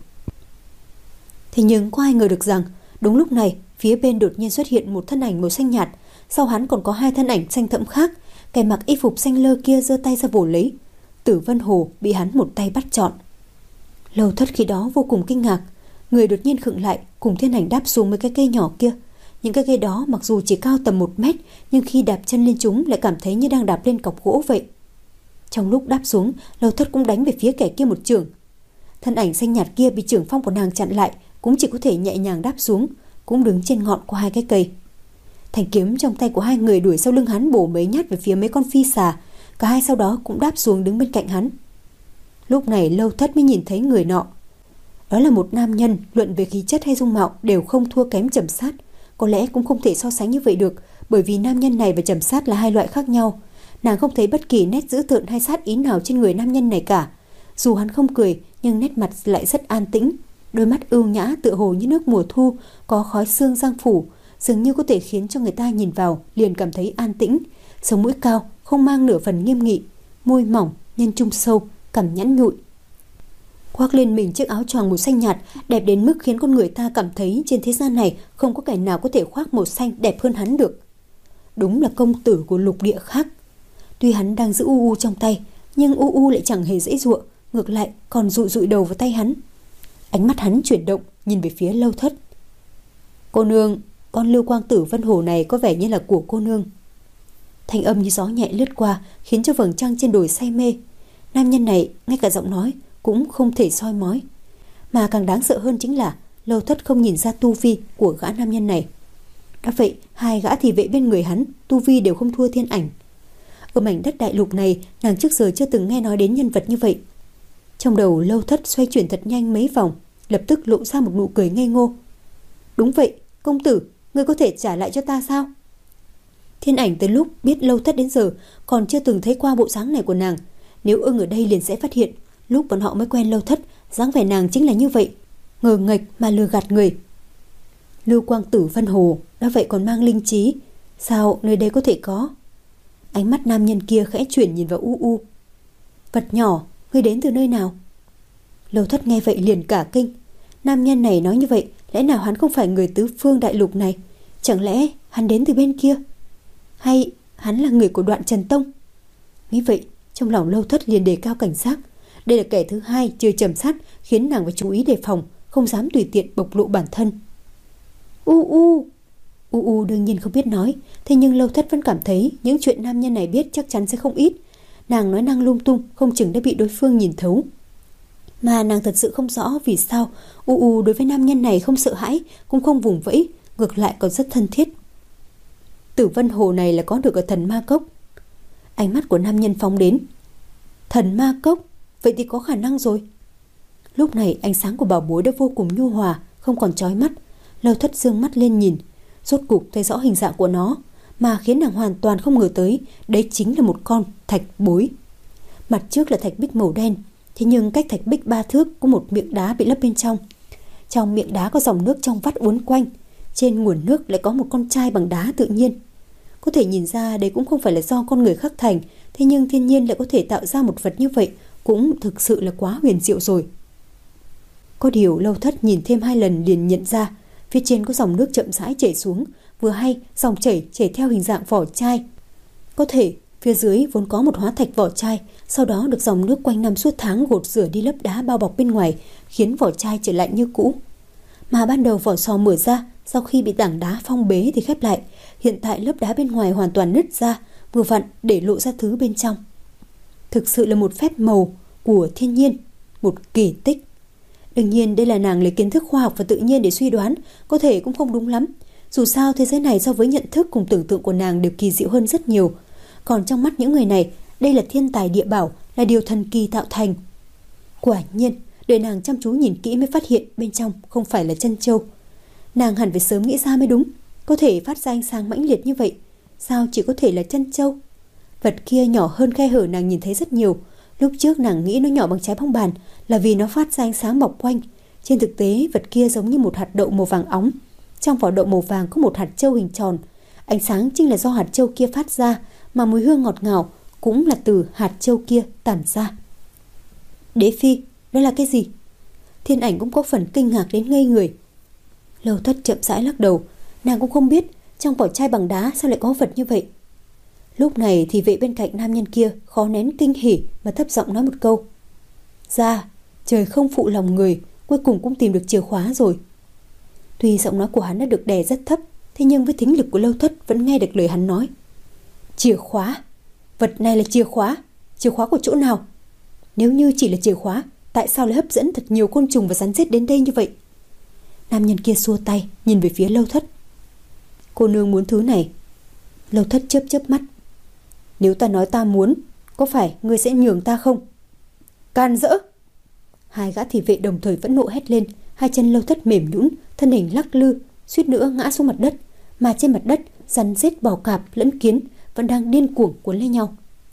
Thế nhưng có ai ngờ được rằng đúng lúc này phía bên đột nhiên xuất hiện một thân ảnh màu xanh nhạt. Sau hắn còn có hai thân ảnh xanh thẫm khác. Kẻ mặc y phục xanh lơ kia giơ tay ra vồ lấy. Tử Vân Hồ bị hắn một tay bắt trọn. Lâu Thất khi đó vô cùng kinh ngạc. Người đột nhiên khựng lại, cùng Thiên Ảnh đáp xuống mấy cái cây nhỏ kia. Những cái cây đó mặc dù chỉ cao tầm một mét, nhưng khi đạp chân lên chúng lại cảm thấy như đang đạp lên cọc gỗ vậy. Trong lúc đáp xuống, Lâu Thất cũng đánh về phía kẻ kia một chưởng. Thân ảnh xanh nhạt kia bị chưởng phong của nàng chặn lại, cũng chỉ có thể nhẹ nhàng đáp xuống, cũng đứng trên ngọn của hai cái cây. Thanh kiếm trong tay của hai người đuổi sau lưng hắn bổ mấy nhát về phía mấy con phi xà. Cả hai sau đó cũng đáp xuống đứng bên cạnh hắn. Lúc này Lâu Thất mới nhìn thấy người nọ. Đó là một nam nhân, luận về khí chất hay dung mạo đều không thua kém Trầm Sát. Có lẽ cũng không thể so sánh như vậy được, bởi vì nam nhân này và Trầm Sát là hai loại khác nhau. Nàng không thấy bất kỳ nét dữ tợn hay sát ý nào trên người nam nhân này cả. Dù hắn không cười, nhưng nét mặt lại rất an tĩnh. Đôi mắt ưu nhã tựa hồ như nước mùa thu, có khói sương giăng phủ, dường như có thể khiến cho người ta nhìn vào liền cảm thấy an tĩnh. Sống mũi cao, không mang nửa phần nghiêm nghị, môi mỏng, nhân trung sâu, cằm nhẵn nhụi. Khoác lên mình chiếc áo choàng màu xanh nhạt, đẹp đến mức khiến con người ta cảm thấy trên thế gian này không có kẻ nào có thể khoác màu xanh đẹp hơn hắn được. Đúng là công tử của lục địa khác. Tuy hắn đang giữ U U trong tay, nhưng U U lại chẳng hề giãy giụa, ngược lại còn dụi dụi đầu vào tay hắn. Ánh mắt hắn chuyển động, nhìn về phía Lâu Thất. Cô nương, con Lưu Quang Tử Vân Hồ này có vẻ như là của cô nương. Thanh âm như gió nhẹ lướt qua, khiến cho vầng trăng trên đồi say mê. Nam nhân này ngay cả giọng nói cũng không thể soi mói. Mà càng đáng sợ hơn chính là Lâu Thất không nhìn ra tu vi của gã nam nhân này. Đã vậy, hai gã thị vệ bên người hắn tu vi đều không thua Thiên Ảnh. Ở mảnh đất đại lục này, nàng trước giờ chưa từng nghe nói đến nhân vật như vậy. Trong đầu Lâu Thất xoay chuyển thật nhanh mấy vòng, lập tức lộ ra một nụ cười ngây ngô. Đúng vậy, công tử, ngươi có thể trả lại cho ta sao? Thiên Ảnh từ lúc biết Lâu Thất đến giờ còn chưa từng thấy qua bộ dáng này của nàng. Nếu ưng ở đây liền sẽ phát hiện, lúc bọn họ mới quen Lâu Thất, dáng vẻ nàng chính là như vậy, ngờ nghệch mà lừa gạt người. Lưu Quang Tử Vân Hồ, đã vậy còn mang linh trí, sao nơi đây có thể có? Ánh mắt nam nhân kia khẽ chuyển nhìn vào U U. Vật nhỏ, ngươi đến từ nơi nào? Lâu Thất nghe vậy liền cả kinh. Nam nhân này nói như vậy, lẽ nào hắn không phải người tứ phương đại lục này? Chẳng lẽ hắn đến từ bên kia? Hay hắn là người của Đoạn Trần Tông? Nghĩ vậy, trong lòng Lâu Thất liền đề cao cảnh giác. Đây là kẻ thứ hai chơi trầm sát, khiến nàng phải chú ý đề phòng, không dám tùy tiện bộc lộ bản thân. U U U U đương nhiên không biết nói, thế nhưng Lâu Thất vẫn cảm thấy những chuyện nam nhân này biết chắc chắn sẽ không ít. Nàng nói năng lung tung, không chừng đã bị đối phương nhìn thấu. Mà nàng thật sự không rõ vì sao U U đối với nam nhân này không sợ hãi, cũng không vùng vẫy, ngược lại còn rất thân thiết. Tử Vân Hồ này là có được ở Thần Ma Cốc. Ánh mắt của nam nhân phóng đến. Thần Ma Cốc, vậy thì có khả năng rồi. Lúc này ánh sáng của bảo bối đã vô cùng nhu hòa, không còn chói mắt. Lâu Thất dương mắt lên nhìn, rốt cục thấy rõ hình dạng của nó, mà khiến nàng hoàn toàn không ngờ tới đấy chính là một con thạch bối. Mặt trước là thạch bích màu đen, thế nhưng cách thạch bích ba thước có một miệng đá bị lấp bên trong. Trong miệng đá có dòng nước trong vắt uốn quanh, trên nguồn nước lại có một con trai bằng đá tự nhiên. Có thể nhìn ra đây cũng không phải là do con người khắc thành, thế nhưng thiên nhiên lại có thể tạo ra một vật như vậy, cũng thực sự là quá huyền diệu rồi. Có điều Lâu Thất nhìn thêm hai lần liền nhận ra, phía trên có dòng nước chậm rãi chảy xuống, vừa hay dòng chảy chảy theo hình dạng vỏ chai. Có thể phía dưới vốn có một hóa thạch vỏ chai, sau đó được dòng nước quanh năm suốt tháng gột rửa đi lớp đá bao bọc bên ngoài, khiến vỏ chai trở lại như cũ. Mà ban đầu vỏ sò mở ra, sau khi bị tảng đá phong bế thì khép lại, hiện tại lớp đá bên ngoài hoàn toàn nứt ra, vừa vặn để lộ ra thứ bên trong. Thực sự là một phép màu của thiên nhiên, một kỳ tích. Đương nhiên đây là nàng lấy kiến thức khoa học và tự nhiên để suy đoán, có thể cũng không đúng lắm. Dù sao thế giới này so với nhận thức cùng tưởng tượng của nàng đều kỳ diệu hơn rất nhiều. Còn trong mắt những người này, đây là thiên tài địa bảo, là điều thần kỳ tạo thành. Quả nhiên, đợi nàng chăm chú nhìn kỹ mới phát hiện bên trong không phải là chân châu. Nàng hẳn phải sớm nghĩ ra mới đúng, có thể phát ra ánh sáng mãnh liệt như vậy, sao chỉ có thể là chân châu? Vật kia nhỏ hơn khe hở nàng nhìn thấy rất nhiều. Lúc trước nàng nghĩ nó nhỏ bằng trái bóng bàn là vì nó phát ra ánh sáng bọc quanh. Trên thực tế vật kia giống như một hạt đậu màu vàng óng. Trong vỏ đậu màu vàng có một hạt châu hình tròn. Ánh sáng chính là do hạt châu kia phát ra, mà mùi hương ngọt ngào cũng là từ hạt châu kia tản ra. Đế phi, đó là cái gì? Thiên Ảnh cũng có phần kinh ngạc đến ngây người. Lâu Thất chậm rãi lắc đầu, nàng cũng không biết trong vỏ chai bằng đá sao lại có vật như vậy. Lúc này thì vệ bên cạnh nam nhân kia khó nén kinh hỉ mà thấp giọng nói một câu. Ra, trời không phụ lòng người, cuối cùng cũng tìm được chìa khóa rồi. Tuy giọng nói của hắn đã được đè rất thấp, thế nhưng với thính lực của Lâu Thất vẫn nghe được lời hắn nói. Chìa khóa? Vật này là chìa khóa? Chìa khóa của chỗ nào? Nếu như chỉ là chìa khóa, tại sao lại hấp dẫn thật nhiều côn trùng và rắn rết đến đây như vậy? Nam nhân kia xua tay, nhìn về phía Lâu Thất. Cô nương muốn thứ này. Lâu Thất chớp chớp mắt. Nếu ta nói ta muốn, có phải ngươi sẽ nhường ta không? Can dỡ! Hai gã thị vệ đồng thời vẫn nộ hét lên. Hai chân Lâu Thất mềm nhũn, thân hình lắc lư, suýt nữa ngã xuống mặt đất. Mà trên mặt đất, rắn rết bò cạp lẫn kiến vẫn đang điên cuồng cuốn lấy nhau.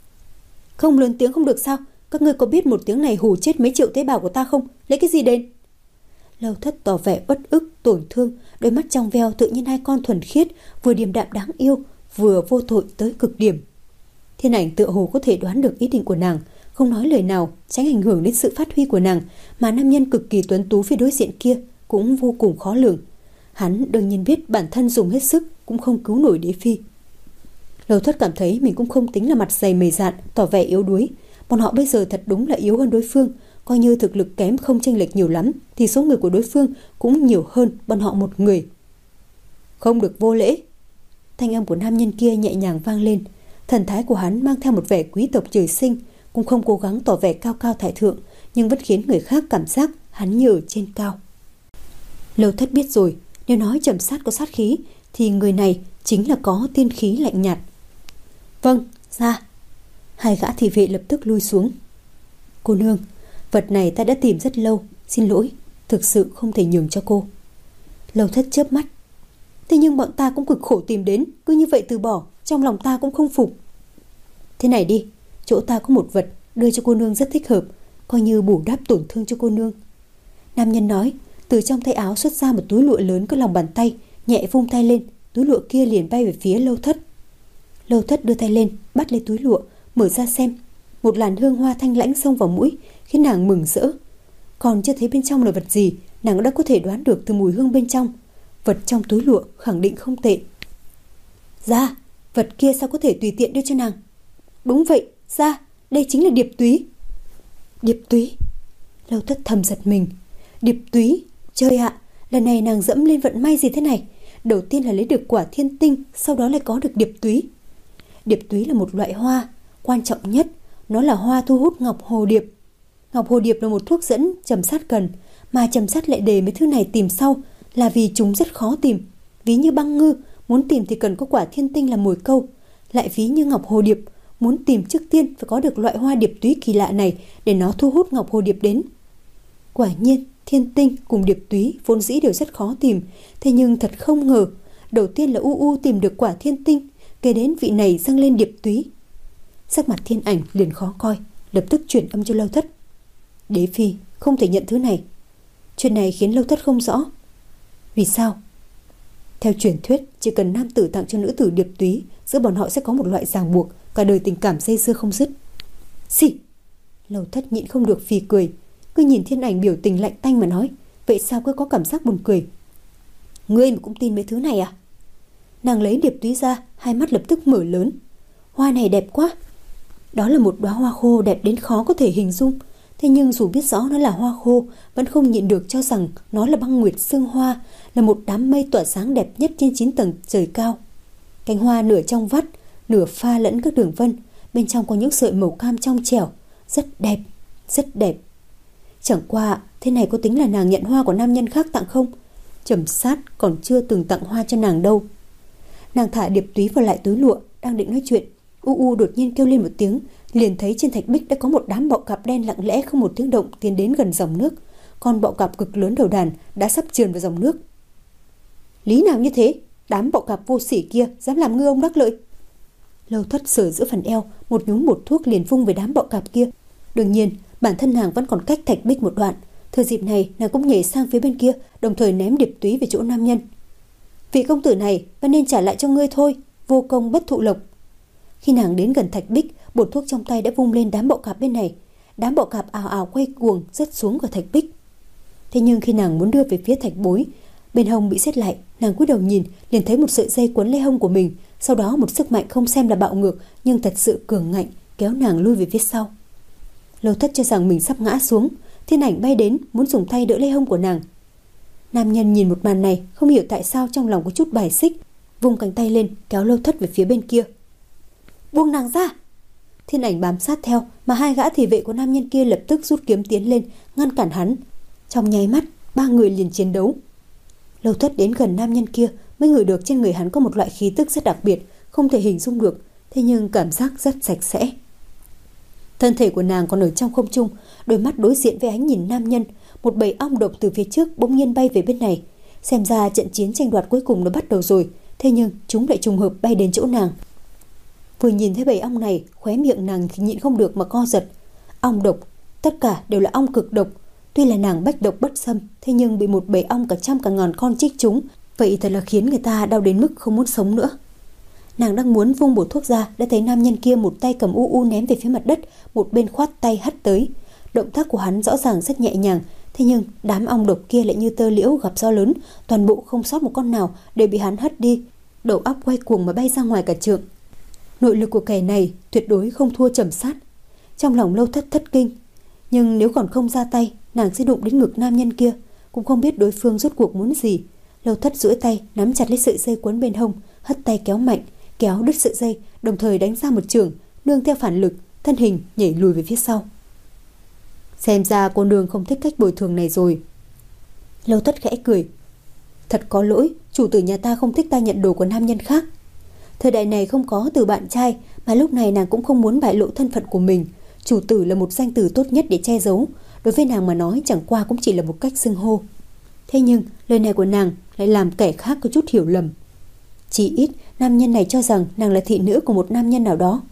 Không lớn tiếng không được sao? Các ngươi có biết một tiếng này hù chết mấy triệu tế bào của ta không? Lấy cái gì đền? Lâu Thất tỏ vẻ uất ức, tổn thương, đôi mắt trong veo tự nhiên hai con thuần khiết, vừa điềm đạm đáng yêu, vừa vô tội tới cực điểm. Thiên Ảnh tựa hồ có thể đoán được ý định của nàng, không nói lời nào, tránh ảnh hưởng đến sự phát huy của nàng, mà nam nhân cực kỳ tuấn tú phía đối diện kia cũng vô cùng khó lường. Hắn đương nhiên biết bản thân dùng hết sức cũng không cứu nổi đế phi. Lâu Thất cảm thấy mình cũng không tính là mặt dày mày dạn, tỏ vẻ yếu đuối. Bọn họ bây giờ thật đúng là yếu hơn đối phương, coi như thực lực kém không chênh lệch nhiều lắm thì số người của đối phương cũng nhiều hơn bọn họ một người. Không được vô lễ. Thanh âm của nam nhân kia nhẹ nhàng vang lên, thần thái của hắn mang theo một vẻ quý tộc trời sinh, cũng không cố gắng tỏ vẻ cao cao tại thượng, nhưng vẫn khiến người khác cảm giác hắn như ở trên cao. Lâu Thất biết rồi, nếu nói Trầm Sát có sát khí thì người này chính là có tiên khí lạnh nhạt. Vâng, ra. Hai gã thị vệ lập tức lui xuống. Cô nương, vật này ta đã tìm rất lâu, xin lỗi, thực sự không thể nhường cho cô. Lâu Thất chớp mắt. Thế nhưng bọn ta cũng cực khổ tìm đến, cứ như vậy từ bỏ, trong lòng ta cũng không phục. Thế này đi, chỗ ta có một vật đưa cho cô nương rất thích hợp, coi như bù đắp tổn thương cho cô nương. Nam nhân nói, từ trong tay áo xuất ra một túi lụa lớn cỡ lòng bàn tay, nhẹ vung tay lên, túi lụa kia liền bay về phía Lâu Thất. Lâu Thất đưa tay lên, bắt lấy túi lụa, mở ra xem. Một làn hương hoa thanh lãnh xông vào mũi, khiến nàng mừng rỡ. Còn chưa thấy bên trong là vật gì, nàng đã có thể đoán được từ mùi hương bên trong. Vật trong túi lụa khẳng định không tệ. Ra, vật kia sao có thể tùy tiện đưa cho nàng? Đúng vậy, ra, đây chính là điệp túy. Điệp túy? Lâu Thất thầm giật mình. Điệp túy? Trời ạ, lần này nàng dẫm lên vận may gì thế này? Đầu tiên là lấy được quả thiên tinh, sau đó lại có được điệp túy. Điệp túy là một loại hoa, quan trọng nhất, nó là hoa thu hút ngọc hồ điệp. Ngọc hồ điệp là một thuốc dẫn Trầm Sát cần, mà Trầm Sát lại để mấy thứ này tìm sau là vì chúng rất khó tìm. Ví như băng ngư, muốn tìm thì cần có quả thiên tinh làm mồi câu. Lại ví như ngọc hồ điệp, muốn tìm trước tiên phải có được loại hoa điệp túy kỳ lạ này để nó thu hút ngọc hồ điệp đến. Quả nhiên, thiên tinh cùng điệp túy vốn dĩ đều rất khó tìm, thế nhưng thật không ngờ, đầu tiên là U U tìm được quả thiên tinh, kế đến vị này dâng lên điệp túy. Sắc mặt Thiên Ảnh liền khó coi, lập tức chuyển âm cho Lâu Thất. Đế phi không thể nhận thứ này. Chuyện này khiến Lâu Thất không rõ. Vì sao? Theo truyền thuyết, chỉ cần nam tử tặng cho nữ tử điệp túy, giữa bọn họ sẽ có một loại ràng buộc, cả đời tình cảm dây dưa không dứt. Xì! Lâu Thất nhịn không được phì cười, cứ nhìn Thiên Ảnh biểu tình lạnh tanh mà nói, vậy sao cứ có cảm giác buồn cười. Ngươi mà cũng tin mấy thứ này à? Nàng lấy điệp túy ra, hai mắt lập tức mở lớn. Hoa này đẹp quá. Đó là một đóa hoa khô đẹp đến khó có thể hình dung. Thế nhưng dù biết rõ nó là hoa khô, vẫn không nhịn được cho rằng nó là băng nguyệt sương hoa, là một đám mây tỏa sáng đẹp nhất trên chín tầng trời cao. Cánh hoa nửa trong vắt, nửa pha lẫn các đường vân, bên trong có những sợi màu cam trong trẻo, rất đẹp, rất đẹp. Chẳng qua, thế này có tính là nàng nhận hoa của nam nhân khác tặng không? Trầm Sát còn chưa từng tặng hoa cho nàng đâu. Nàng thả điệp túy vào lại túi lụa, đang định nói chuyện, U U đột nhiên kêu lên một tiếng, liền thấy trên thạch bích đã có một đám bọ cạp đen lặng lẽ không một tiếng động tiến đến gần dòng nước. Con bọ cạp cực lớn đầu đàn đã sắp trườn vào dòng nước. Lý nào như thế? Đám bọ cạp vô sỉ kia dám làm ngư ông đắc lợi. Lâu Thất sờ giữa phần eo, một nhúm bột thuốc liền vung về đám bọ cạp kia. Đương nhiên, bản thân nàng vẫn còn cách thạch bích một đoạn. Thừa dịp này, nàng cũng nhảy sang phía bên kia, đồng thời ném điệp túy về chỗ nam nhân. Vị công tử này vẫn nên trả lại cho ngươi thôi, vô công bất thụ lộc. Khi nàng đến gần thạch bích, bột thuốc trong tay đã vung lên đám bọ cạp bên này. Đám bọ cạp ào ào quay cuồng rớt xuống khỏi thạch bích. Thế nhưng khi nàng muốn đưa về phía thạch bối, bên hông bị siết lại, nàng cúi đầu nhìn, liền thấy một sợi dây quấn lấy hông của mình. Sau đó một sức mạnh không xem là bạo ngược, nhưng thật sự cường ngạnh kéo nàng lui về phía sau. Lâu Thất cho rằng mình sắp ngã xuống, Thiên Ảnh bay đến muốn dùng tay đỡ lấy hông của nàng. Nam nhân nhìn một màn này, không hiểu tại sao trong lòng có chút bài xích, vung cánh tay lên kéo Lâu Thất về phía bên kia. Buông nàng ra! Thiên Ảnh bám sát theo, mà hai gã thị vệ của nam nhân kia lập tức rút kiếm tiến lên ngăn cản hắn. Trong nháy mắt, ba người liền chiến đấu. Lâu Thất đến gần nam nhân kia mới ngửi được trên người hắn có một loại khí tức rất đặc biệt, không thể hình dung được, thế nhưng cảm giác rất sạch sẽ. Thân thể của nàng còn ở trong không trung, đôi mắt đối diện với ánh nhìn nam nhân. Một bầy ong độc từ phía trước bỗng nhiên bay về bên này. Xem ra trận chiến tranh đoạt cuối cùng nó bắt đầu rồi, thế nhưng chúng lại trùng hợp bay đến chỗ nàng. Vừa nhìn thấy bầy ong này, khóe miệng nàng thì nhịn không được mà co giật. Ong độc, tất cả đều là ong cực độc. Tuy là nàng bách độc bất xâm, thế nhưng bị một bầy ong cả trăm cả ngàn con chích chúng, vậy thật là khiến người ta đau đến mức không muốn sống nữa. Nàng đang muốn vung bột thuốc ra, đã thấy nam nhân kia một tay cầm u u ném về phía mặt đất, một bên khoát tay hất tới. Động tác của hắn rõ ràng rất nhẹ nhàng, thế nhưng đám ong độc kia lại như tơ liễu gặp gió lớn, toàn bộ không sót một con nào đều bị hắn hất đi, đầu óc quay cuồng mà bay ra ngoài cả trượng. Nội lực của kẻ này tuyệt đối không thua Trầm Sát. Trong lòng Lâu Thất thất kinh, nhưng nếu còn không ra tay, nàng sẽ đụng đến ngực nam nhân kia, cũng không biết đối phương rốt cuộc muốn gì. Lâu Thất duỗi tay nắm chặt lấy sợi dây quấn bên hông, hất tay kéo mạnh, kéo đứt sợi dây, đồng thời đánh ra một chưởng, nương theo phản lực, thân hình nhảy lùi về phía sau. Xem ra cô nương không thích cách bồi thường này rồi. Lâu Thất khẽ cười. Thật có lỗi, chủ tử nhà ta không thích ta nhận đồ của nam nhân khác. Thời đại này không có từ bạn trai, mà lúc này nàng cũng không muốn bại lộ thân phận của mình. Chủ tử là một danh từ tốt nhất để che giấu, đối với nàng mà nói chẳng qua cũng chỉ là một cách xưng hô. Thế nhưng lời này của nàng lại làm kẻ khác có chút hiểu lầm. Chỉ ít nam nhân này cho rằng nàng là thị nữ của một nam nhân nào đó.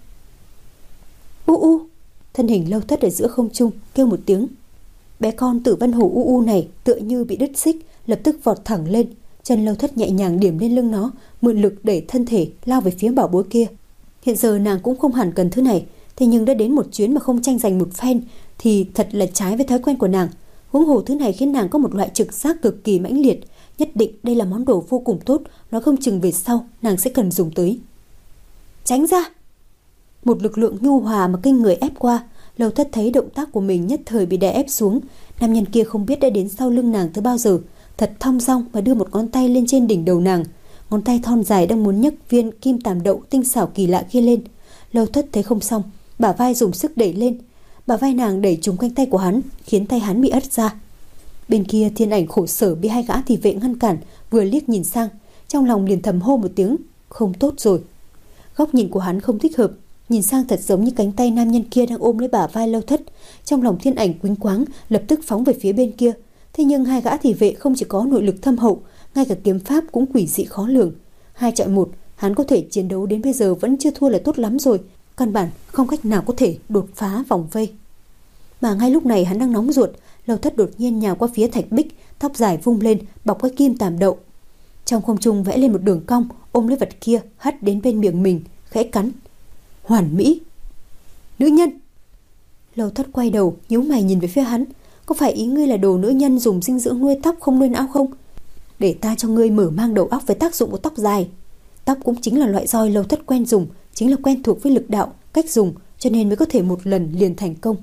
U u, thân hình Lâu Thất ở giữa không trung kêu một tiếng. Bé con Tử Vân Hổ u u này tựa như bị đứt xích, lập tức vọt thẳng lên. Chân Lâu Thất nhẹ nhàng điểm lên lưng nó, mượn lực đẩy thân thể lao về phía bảo bối kia. Hiện giờ nàng cũng không hẳn cần thứ này, thế nhưng đã đến một chuyến mà không tranh giành một phen thì thật là trái với thói quen của nàng. Huống hồ thứ này khiến nàng có một loại trực giác cực kỳ mãnh liệt, nhất định đây là món đồ vô cùng tốt, nói không chừng về sau nàng sẽ cần dùng tới. Tránh ra! Một lực lượng nhu hòa mà kinh người ép qua. Lâu Thất thấy động tác của mình nhất thời bị đè ép xuống. Nam nhân kia không biết đã đến sau lưng nàng tới bao giờ, thật thong dong mà đưa một ngón tay lên trên đỉnh đầu nàng. Ngón tay thon dài đang muốn nhấc viên kim tàm đậu tinh xảo kỳ lạ kia lên. Lâu Thất thấy không xong, bả vai dùng sức đẩy lên. Bả vai nàng đẩy trúng quanh tay của hắn, khiến tay hắn bị ất ra. Bên kia Thiên Ảnh khổ sở bị hai gã thị vệ ngăn cản, vừa liếc nhìn sang, trong lòng liền thầm hô một tiếng, không tốt rồi. Góc nhìn của hắn không thích hợp, nhìn sang thật giống như cánh tay nam nhân kia đang ôm lấy bả vai Lâu Thất. Trong lòng Thiên Ảnh quýnh quáng, lập tức phóng về phía bên kia. Thế nhưng hai gã thị vệ không chỉ có nội lực thâm hậu, ngay cả kiếm pháp cũng quỷ dị khó lường. Hai chọi một, hắn có thể chiến đấu đến bây giờ vẫn chưa thua là tốt lắm rồi, căn bản không cách nào có thể đột phá vòng vây. Mà ngay lúc này hắn đang nóng ruột, Lâu Thất đột nhiên nhào qua phía Thạch Bích, tóc dài vung lên, bọc cái kim tàm đậu. Trong không trung vẽ lên một đường cong, ôm lấy vật kia, hất đến bên miệng mình, khẽ cắn. Hoàn mỹ! Nữ nhân! Lâu Thất quay đầu, nhíu mày nhìn về phía hắn. Có phải ý ngươi là đồ nữ nhân dùng dinh dưỡng nuôi tóc không nuôi não không? Để ta cho ngươi mở mang đầu óc với tác dụng của tóc dài. Tóc cũng chính là loại roi Lâu Thất quen dùng, chính là quen thuộc với lực đạo, cách dùng, cho nên mới có thể một lần liền thành công.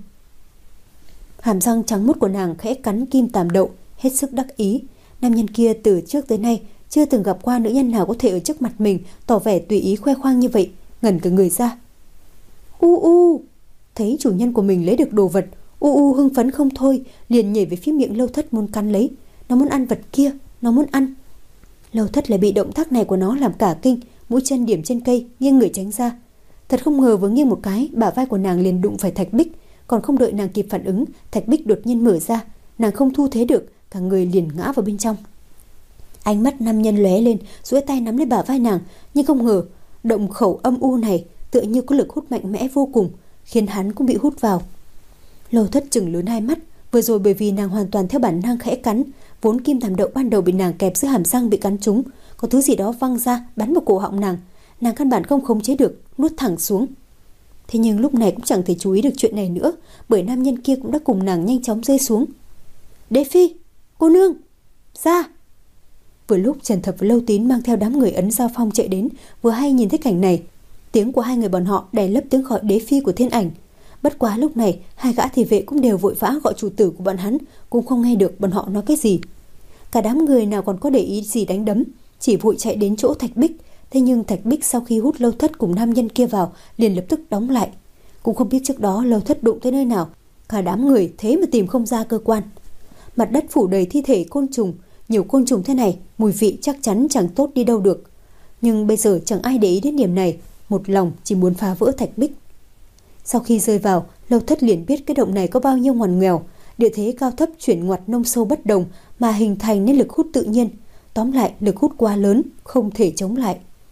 Hàm răng trắng muốt của nàng khẽ cắn kim tàm đậu, hết sức đắc ý. Nam nhân kia từ trước tới nay chưa từng gặp qua nữ nhân nào có thể ở trước mặt mình tỏ vẻ tùy ý khoe khoang như vậy, ngẩn cả người ra. U u, thấy chủ nhân của mình lấy được đồ vật, U u hưng phấn không thôi, liền nhảy về phía miệng Lâu Thất muốn cắn lấy. Nó muốn ăn vật kia, nó muốn ăn. Lâu Thất lại bị động tác này của nó làm cả kinh, mũi chân điểm trên cây, nghiêng người tránh ra. Thật không ngờ vừa nghiêng một cái, bả vai của nàng liền đụng phải Thạch Bích. Còn không đợi nàng kịp phản ứng, Thạch Bích đột nhiên mở ra, nàng không thu thế được, cả người liền ngã vào bên trong. Ánh mắt nam nhân lóe lên, duỗi tay nắm lấy bả vai nàng, nhưng không ngờ động khẩu âm u này tựa như có lực hút mạnh mẽ vô cùng, khiến hắn cũng bị hút vào. Lâu Thất chừng lớn hai mắt, vừa rồi bởi vì nàng hoàn toàn theo bản năng khẽ cắn, vốn kim tàm đậu ban đầu bị nàng kẹp giữa hàm răng bị cắn trúng, có thứ gì đó văng ra bắn vào cổ họng nàng, nàng căn bản không khống chế được, nuốt thẳng xuống. Thế nhưng lúc này cũng chẳng thể chú ý được chuyện này nữa, bởi nam nhân kia cũng đã cùng nàng nhanh chóng rơi xuống. Đế phi, cô nương, ra! Vừa lúc Trần Thập và Lâu Tín mang theo đám người Ấn Giao Phong chạy đến, vừa hay nhìn thấy cảnh này, tiếng của hai người bọn họ đè lấp tiếng gọi đế phi của Thiên Ảnh. Bất quá lúc này hai gã thị vệ cũng đều vội vã gọi chủ tử của bọn hắn, cũng không nghe được bọn họ nói cái gì. Cả đám người nào còn có để ý gì đánh đấm, chỉ vội chạy đến chỗ Thạch Bích. Thế nhưng Thạch Bích sau khi hút Lâu Thất cùng nam nhân kia vào liền lập tức đóng lại. Cũng không biết trước đó Lâu Thất đụng tới nơi nào, cả đám người thế mà tìm không ra cơ quan. Mặt đất phủ đầy thi thể côn trùng, nhiều côn trùng thế này mùi vị chắc chắn chẳng tốt đi đâu được. Nhưng bây giờ chẳng ai để ý đến điểm này, một lòng chỉ muốn phá vỡ Thạch Bích. Sau khi rơi vào, Lâu Thất liền biết cái động này có bao nhiêu ngoằn ngoèo, địa thế cao thấp chuyển ngoặt nông sâu bất đồng mà hình thành nên lực hút tự nhiên. Tóm lại lực hút quá lớn, không thể chống lại.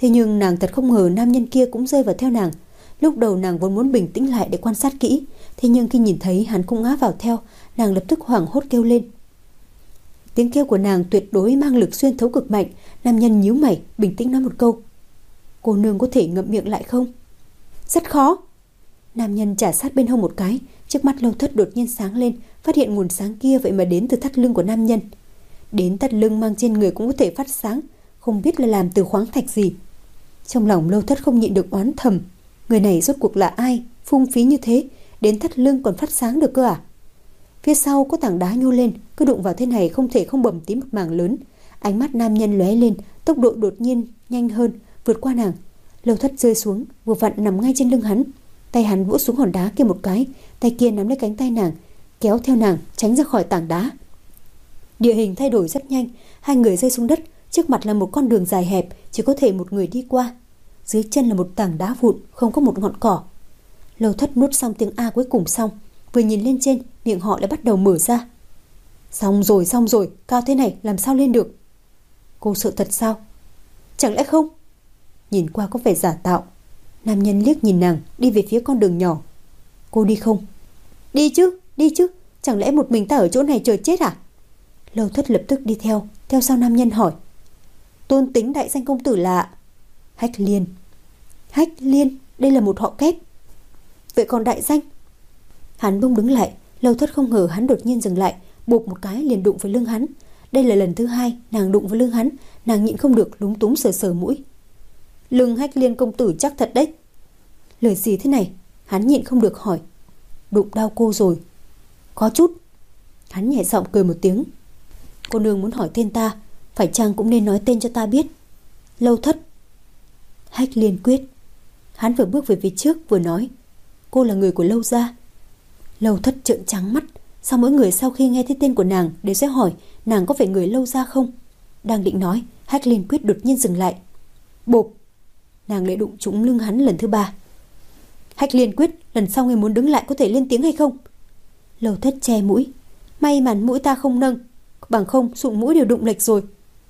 Thế nhưng nàng thật không ngờ nam nhân kia cũng rơi vào theo nàng. Lúc đầu nàng vốn muốn bình tĩnh lại để quan sát kỹ, thế nhưng khi nhìn thấy hắn cũng ngã vào theo, nàng lập tức hoảng hốt kêu lên. Tiếng kêu của nàng tuyệt đối mang lực xuyên thấu cực mạnh. Nam nhân nhíu mày, bình tĩnh nói một câu. Cô nương có thể ngậm miệng lại không? Rất khó. Nam nhân trả sát bên hông một cái. Trước mắt Lâu Thất đột nhiên sáng lên, phát hiện nguồn sáng kia vậy mà đến từ thắt lưng của nam nhân. Đến thắt lưng mang trên người cũng có thể phát sáng, không biết là làm từ khoáng thạch gì. Trong lòng Lâu Thất không nhịn được oán thầm. Người này rốt cuộc là ai, phung phí như thế, đến thắt lưng còn phát sáng được cơ à? Phía sau có tảng đá nhô lên, cứ đụng vào thế này không thể không bầm tím một mảng lớn. Ánh mắt nam nhân lóe lên, tốc độ đột nhiên nhanh hơn, vượt qua nàng. Lâu Thất rơi xuống, vừa vặn nằm ngay trên lưng hắn. Tay hắn vỗ xuống hòn đá kia một cái, tay kia nắm lấy cánh tay nàng, kéo theo nàng tránh ra khỏi tảng đá. Địa hình thay đổi rất nhanh, hai người rơi xuống đất. Trước mặt là một con đường dài hẹp, chỉ có thể một người đi qua. Dưới chân là một tảng đá vụn, không có một ngọn cỏ. Lâu Thất nuốt xong tiếng A cuối cùng xong, vừa nhìn lên trên, miệng họ lại bắt đầu mở ra. Xong rồi, xong rồi, cao thế này làm sao lên được? Cô sợ thật sao? Chẳng lẽ không? Nhìn qua có vẻ giả tạo. Nam nhân liếc nhìn nàng, đi về phía con đường nhỏ. Cô đi không? Đi chứ, đi chứ. Chẳng lẽ một mình ta ở chỗ này chờ chết à? Lâu Thất lập tức đi theo, theo sau nam nhân hỏi. Tôn tính đại danh công tử là Hách Liên. Hách Liên, đây là một họ kép. Vậy còn đại danh? Hắn bỗng đứng lại. Lâu Thất không ngờ hắn đột nhiên dừng lại, bụp một cái liền đụng với lưng hắn. Đây là lần thứ hai nàng đụng với lưng hắn. Nàng nhịn không được lúng túng sờ sờ mũi. Lưng Hách Liên công tử chắc thật đấy. Lời gì thế này? Hắn nhịn không được hỏi. Đụng đau cô rồi? Có chút. Hắn nhẹ giọng cười một tiếng. Cô nương muốn hỏi tên ta, phải chăng cũng nên nói tên cho ta biết? Lâu Thất. Hách Liên Quyết. Hắn vừa bước về phía trước vừa nói. Cô là người của Lâu gia. Lâu Thất trợn trắng mắt. Sao mỗi người sau khi nghe thấy tên của nàng đều sẽ hỏi nàng có phải người Lâu gia không? Đang định nói, Hách Liên Quyết đột nhiên dừng lại. Bộp. Nàng lại đụng trúng lưng hắn lần thứ ba. Hách Liên Quyết, lần sau người muốn đứng lại có thể lên tiếng hay không? Lâu Thất che mũi. May mà mũi ta không nâng, bằng không sụn mũi đều đụng lệch rồi.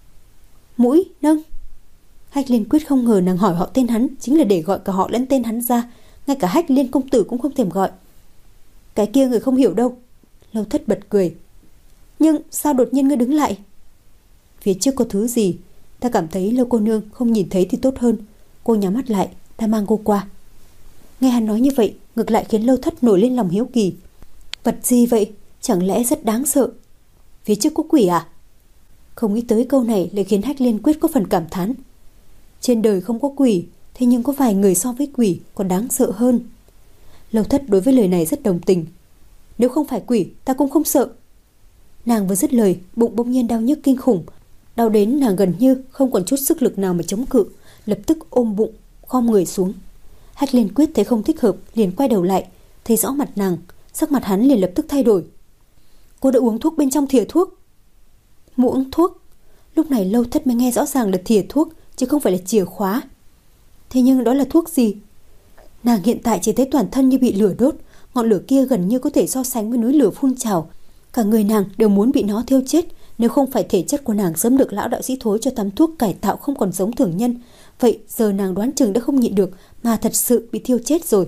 Mũi nâng? Hách Liên Quyết không ngờ nàng hỏi họ tên hắn chính là để gọi cả họ lẫn tên hắn ra. Ngay cả Hách Liên công tử cũng không thèm gọi. Cái kia người không hiểu đâu. Lâu Thất bật cười. Nhưng sao đột nhiên ngươi đứng lại? Phía trước có thứ gì? Ta cảm thấy Lâu cô nương không nhìn thấy thì tốt hơn. Cô nhắm mắt lại, ta mang cô qua. Nghe hắn nói như vậy, ngược lại khiến Lâu Thất nổi lên lòng hiếu kỳ. Vật gì vậy? Chẳng lẽ rất đáng sợ? Phía trước có quỷ à? Không nghĩ tới câu này lại khiến Hách Liên Quyết có phần cảm thán. Trên đời không có quỷ, thế nhưng có vài người so với quỷ còn đáng sợ hơn. Lâu Thất đối với lời này rất đồng tình. Nếu không phải quỷ, ta cũng không sợ. Nàng vừa dứt lời, bụng bỗng nhiên đau nhức kinh khủng, đau đến nàng gần như không còn chút sức lực nào mà chống cự, lập tức ôm bụng, khom người xuống. Hách Liên Quyết thấy không thích hợp, liền quay đầu lại, thấy rõ mặt nàng, sắc mặt hắn liền lập tức thay đổi. Cô đã uống thuốc bên trong thìa thuốc. Mụ uống thuốc? Lúc này Lâu Thất mới nghe rõ ràng là thìa thuốc, chứ không phải là chìa khóa. Thế nhưng đó là thuốc gì? Nàng hiện tại chỉ thấy toàn thân như bị lửa đốt, ngọn lửa kia gần như có thể so sánh với núi lửa phun trào. Cả người nàng đều muốn bị nó thiêu chết, nếu không phải thể chất của nàng sớm được lão đạo sĩ Thối cho tắm thuốc cải tạo không còn giống thường nhân. Vậy giờ nàng đoán chừng đã không nhịn được mà thật sự bị thiêu chết rồi.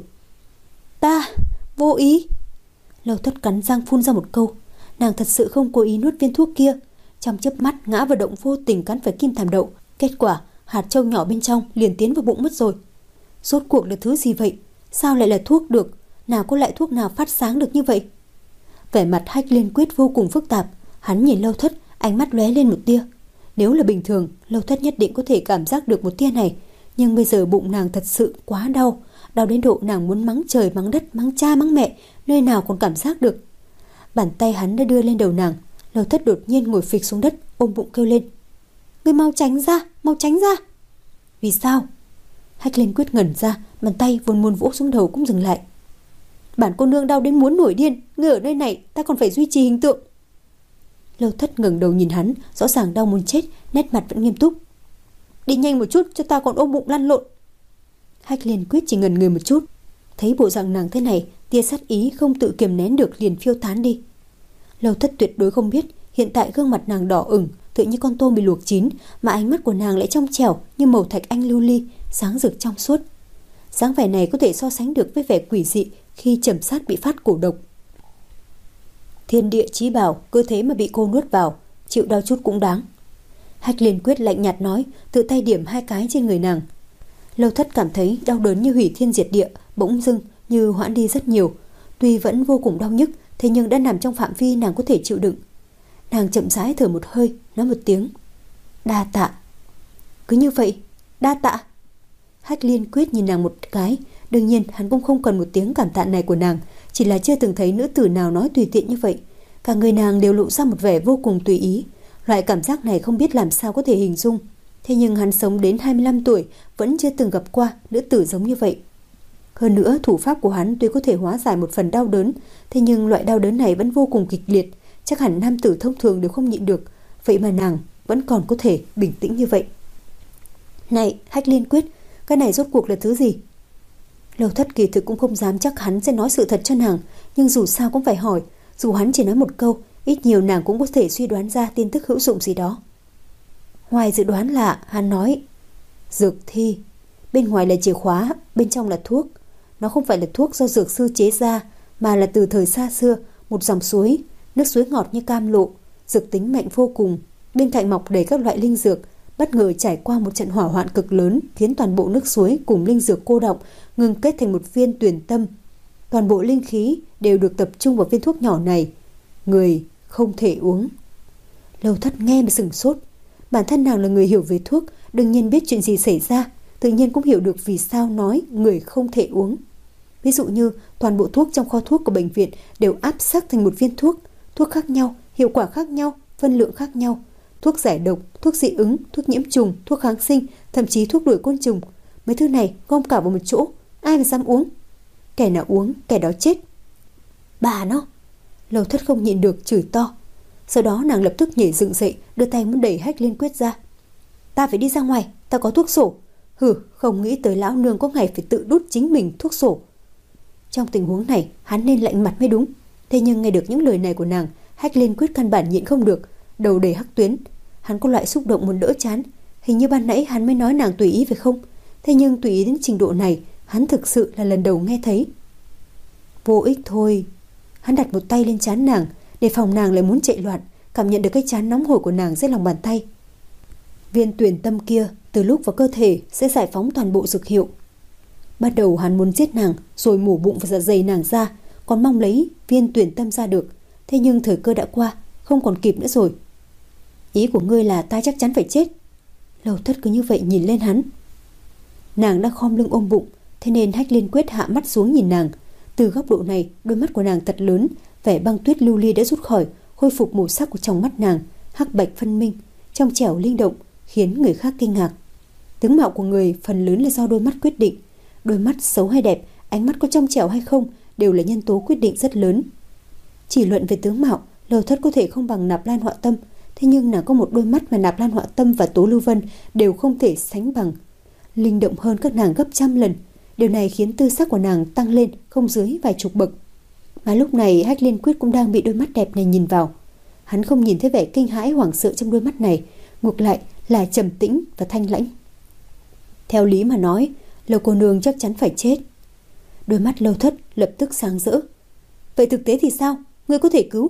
Ta vô ý. Lâu Thất cắn răng phun ra một câu. Nàng thật sự không cố ý nuốt viên thuốc kia. Trong chớp mắt ngã vào động vô tình cắn phải kim thảm đậu. Kết quả hạt châu nhỏ bên trong liền tiến vào bụng mất rồi. Rốt cuộc là thứ gì vậy? Sao lại là thuốc được? Nào có loại thuốc nào phát sáng được như vậy? Vẻ mặt Hách Liên Quyết vô cùng phức tạp. Hắn nhìn Lâu Thất, ánh mắt lóe lên một tia. Nếu là bình thường, Lâu Thất nhất định có thể cảm giác được một tia này. Nhưng bây giờ bụng nàng thật sự quá đau, đau đến độ nàng muốn mắng trời mắng đất, mắng cha mắng mẹ, nơi nào còn cảm giác được. Bàn tay hắn đã đưa lên đầu nàng. Lâu Thất đột nhiên ngồi phịch xuống đất, ôm bụng kêu lên. Ngươi mau tránh ra, mau tránh ra. Vì sao? Hách Liên Quyết ngẩn ra, bàn tay vốn muốn vỗ xuống đầu cũng dừng lại. Bản cô nương đau đến muốn nổi điên, ngươi ở nơi này ta còn phải duy trì hình tượng. Lâu Thất ngẩng đầu nhìn hắn, rõ ràng đau muốn chết, nét mặt vẫn nghiêm túc. Đi nhanh một chút cho ta còn ôm bụng lăn lộn. Hách Liên Quyết chỉ ngẩn người một chút, thấy bộ dạng nàng thế này, tia sát ý không tự kiềm nén được liền phiêu tán đi. Lâu Thất tuyệt đối không biết hiện tại gương mặt nàng đỏ ửng, tựa như con tôm bị luộc chín, mà ánh mắt của nàng lại trong trẻo như màu thạch anh lưu ly, sáng rực trong suốt. Dáng vẻ này có thể so sánh được với vẻ quỷ dị khi Trầm Sát bị phát cổ độc. Thiên địa chí bảo, cứ thế mà bị cô nuốt vào, chịu đau chút cũng đáng. Hách Liên Quyết lạnh nhạt nói, tự tay điểm hai cái trên người nàng. Lâu Thất cảm thấy đau đớn như hủy thiên diệt địa, bỗng dưng như hoãn đi rất nhiều. Tuy vẫn vô cùng đau nhức, thế nhưng đã nằm trong phạm vi nàng có thể chịu đựng. Nàng chậm rãi thở một hơi, nói một tiếng, đa tạ. Cứ như vậy, đa tạ. Hách Liên Quyết nhìn nàng một cái. Đương nhiên hắn cũng không cần một tiếng cảm tạ này của nàng, chỉ là chưa từng thấy nữ tử nào nói tùy tiện như vậy. Cả người nàng đều lộ ra một vẻ vô cùng tùy ý. Loại cảm giác này không biết làm sao có thể hình dung. Thế nhưng hắn sống đến hai mươi lăm tuổi vẫn chưa từng gặp qua nữ tử giống như vậy. Hơn nữa thủ pháp của hắn tuy có thể hóa giải một phần đau đớn, thế nhưng loại đau đớn này vẫn vô cùng kịch liệt, chắc hẳn nam tử thông thường đều không nhịn được. Vậy mà nàng vẫn còn có thể bình tĩnh như vậy. Này Hách Liên Quyết, cái này rốt cuộc là thứ gì? Lâu Thất kỳ thực cũng không dám chắc hắn sẽ nói sự thật cho nàng, nhưng dù sao cũng phải hỏi. Dù hắn chỉ nói một câu, ít nhiều nàng cũng có thể suy đoán ra tin tức hữu dụng gì đó. Ngoài dự đoán là hắn nói dược thi, bên ngoài là chìa khóa, bên trong là thuốc. Nó không phải là thuốc do dược sư chế ra, mà là từ thời xa xưa, một dòng suối, nước suối ngọt như cam lộ, dược tính mạnh vô cùng. Bên cạnh mọc đầy các loại linh dược, bất ngờ trải qua một trận hỏa hoạn cực lớn, khiến toàn bộ nước suối cùng linh dược cô đọng, ngừng kết thành một viên tuyển tâm. Toàn bộ linh khí đều được tập trung vào viên thuốc nhỏ này. Người không thể uống. Lâu Thất nghe mà sửng sốt. Bản thân nàng là người hiểu về thuốc, đương nhiên biết chuyện gì xảy ra, tự nhiên cũng hiểu được vì sao nói người không thể uống. Ví dụ như toàn bộ thuốc trong kho thuốc của bệnh viện đều áp sắc thành một viên thuốc, thuốc khác nhau, hiệu quả khác nhau, phân lượng khác nhau, thuốc giải độc, thuốc dị ứng, thuốc nhiễm trùng, thuốc kháng sinh, thậm chí thuốc đuổi côn trùng. Mấy thứ này gom cả vào một chỗ, ai mà dám uống? Kẻ nào uống, kẻ đó chết. Bà nó! Lâu Thất không nhịn được chửi to. Sau đó nàng lập tức nhảy dựng dậy, đưa tay muốn đẩy Hách Liên Quyết ra. Ta phải đi ra ngoài, ta có thuốc sổ. Hừ, không nghĩ tới lão nương có ngày phải tự đút chính mình thuốc sổ. Trong tình huống này hắn nên lạnh mặt mới đúng. Thế nhưng nghe được những lời này của nàng, Hách Liên Quyết căn bản nhịn không được, đầu đầy hắc tuyến. Hắn có loại xúc động muốn đỡ chán. Hình như ban nãy hắn mới nói nàng tùy ý phải không? Thế nhưng tùy ý đến trình độ này, hắn thực sự là lần đầu nghe thấy. Vô ích thôi. Hắn đặt một tay lên trán nàng, để phòng nàng lại muốn chạy loạn, cảm nhận được cái trán nóng hổi của nàng dưới lòng bàn tay. Viên tuyển tâm kia từ lúc vào cơ thể sẽ giải phóng toàn bộ dược hiệu. Bắt đầu hắn muốn giết nàng, rồi mổ bụng và dạ dày nàng ra, còn mong lấy viên tuyển tâm ra được. Thế nhưng thời cơ đã qua, không còn kịp nữa rồi. Ý của ngươi là ta chắc chắn phải chết? Lâu Thất cứ như vậy nhìn lên hắn. Nàng đang khom lưng ôm bụng, thế nên Hách Liên Quyết hạ mắt xuống nhìn nàng. Từ góc độ này, đôi mắt của nàng thật lớn, vẻ băng tuyết lưu ly đã rút khỏi, khôi phục màu sắc của trong mắt nàng, hắc bạch phân minh, trong trẻo linh động, khiến người khác kinh ngạc. Tướng mạo của người phần lớn là do đôi mắt quyết định. Đôi mắt xấu hay đẹp, ánh mắt có trong trẻo hay không đều là nhân tố quyết định rất lớn. Chỉ luận về tướng mạo, Lâu Thất có thể không bằng Nạp Lan Họa Tâm, thế nhưng nàng có một đôi mắt mà Nạp Lan Họa Tâm và Tố Lưu Vân đều không thể sánh bằng, linh động hơn các nàng gấp trăm lần. Điều này khiến tư sắc của nàng tăng lên không dưới vài chục bậc. Mà lúc này Hách Liên Quyết cũng đang bị đôi mắt đẹp này nhìn vào. Hắn không nhìn thấy vẻ kinh hãi hoảng sợ trong đôi mắt này, ngược lại là trầm tĩnh và thanh lãnh. Theo lý mà nói, Lâu cô nương chắc chắn phải chết. Đôi mắt Lâu Thất lập tức sáng rỡ. Vậy thực tế thì sao? Ngươi có thể cứu?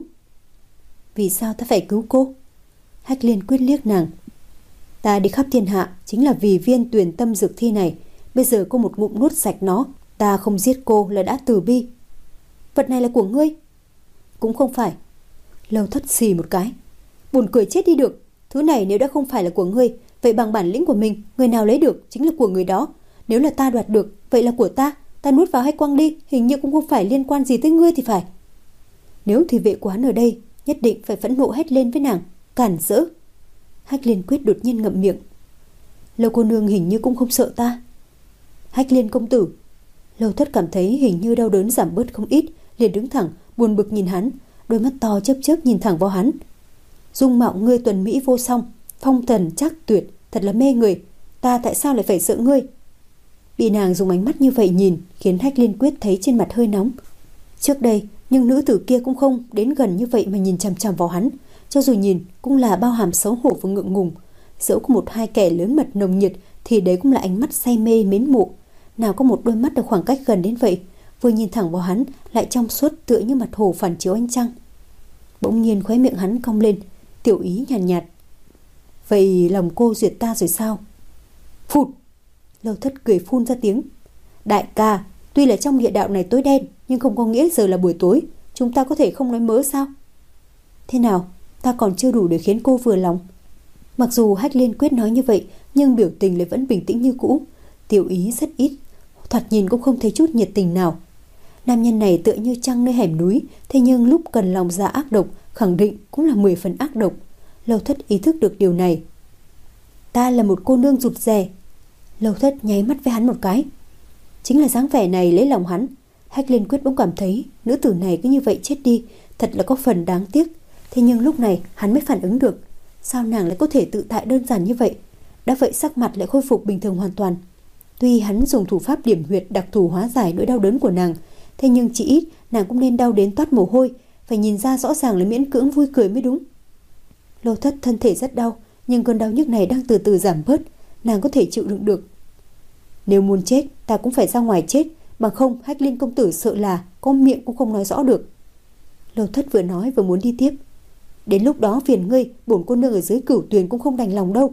Vì sao ta phải cứu cô? Hách Liên Quyết liếc nàng. Ta đi khắp thiên hạ chính là vì viên tuyển tâm dược thi này. Bây giờ cô một ngụm nuốt sạch nó, ta không giết cô là đã từ bi. Vật này là của ngươi? Cũng không phải. Lâu Thất xì một cái. Buồn cười chết đi được. Thứ này nếu đã không phải là của ngươi, vậy bằng bản lĩnh của mình, người nào lấy được chính là của người đó. Nếu là ta đoạt được, vậy là của ta. Ta nuốt vào hay quăng đi, hình như cũng không phải liên quan gì tới ngươi thì phải. Nếu thị vệ của hắn ở đây, nhất định phải phẫn nộ hét lên với nàng, cản rỡ. Hách Liên Quyết đột nhiên ngậm miệng. Lâu cô nương hình như cũng không sợ ta. Hách Liên công tử. Lâu Thất cảm thấy hình như đau đớn giảm bớt không ít, liền đứng thẳng, buồn bực nhìn hắn, đôi mắt to chớp chớp nhìn thẳng vào hắn. Dung mạo ngươi tuần mỹ vô song, phong thần chắc tuyệt, thật là mê người. Ta tại sao lại phải sợ ngươi? Bị nàng dùng ánh mắt như vậy nhìn, khiến Hách Liên Quyết thấy trên mặt hơi nóng. Trước đây, nhưng nữ tử kia cũng không đến gần như vậy mà nhìn chằm chằm vào hắn, cho dù nhìn cũng là bao hàm xấu hổ và ngượng ngùng. Dẫu có một hai kẻ lớn mật nồng nhiệt thì đấy cũng là ánh mắt say mê mến mộ. Nào có một đôi mắt ở khoảng cách gần đến vậy, vừa nhìn thẳng vào hắn lại trong suốt tựa như mặt hồ phản chiếu ánh trăng. Bỗng nhiên khóe miệng hắn cong lên, tiểu ý nhàn nhạt, nhạt. Vậy lòng cô duyệt ta rồi sao? Phụt! Lâu Thất cười phun ra tiếng. Đại ca, tuy là trong địa đạo này tối đen, nhưng không có nghĩa giờ là buổi tối, chúng ta có thể không nói mớ sao? Thế nào, ta còn chưa đủ để khiến cô vừa lòng? Mặc dù Hách Liên Quyết nói như vậy, nhưng biểu tình lại vẫn bình tĩnh như cũ. Tiểu ý rất ít, thoạt nhìn cũng không thấy chút nhiệt tình nào. Nam nhân này tựa như trăng nơi hẻm núi, thế nhưng lúc cần lòng dạ ác độc, khẳng định cũng là mười phần ác độc. Lâu Thất ý thức được điều này. Ta là một cô nương rụt rè. Lâu Thất nháy mắt với hắn một cái. Chính là dáng vẻ này lấy lòng hắn. Hách Liên Quyết bỗng cảm thấy nữ tử này cứ như vậy chết đi, thật là có phần đáng tiếc. Thế nhưng lúc này hắn mới phản ứng được, sao nàng lại có thể tự tại đơn giản như vậy? Đã vậy sắc mặt lại khôi phục bình thường hoàn toàn. Tuy hắn dùng thủ pháp điểm huyệt đặc thù hóa giải nỗi đau đớn của nàng, thế nhưng chỉ ít nàng cũng nên đau đến toát mồ hôi, phải nhìn ra rõ ràng là miễn cưỡng vui cười mới đúng. Lâu Thất thân thể rất đau, nhưng cơn đau nhức này đang từ từ giảm bớt, nàng có thể chịu đựng được. Nếu muốn chết, ta cũng phải ra ngoài chết, bằng không Hách Liên công tử sợ là có miệng cũng không nói rõ được. Lâu Thất vừa nói vừa muốn đi tiếp. Đến lúc đó phiền ngươi, bổn cô nương ở dưới Cửu Tuyền cũng không đành lòng đâu.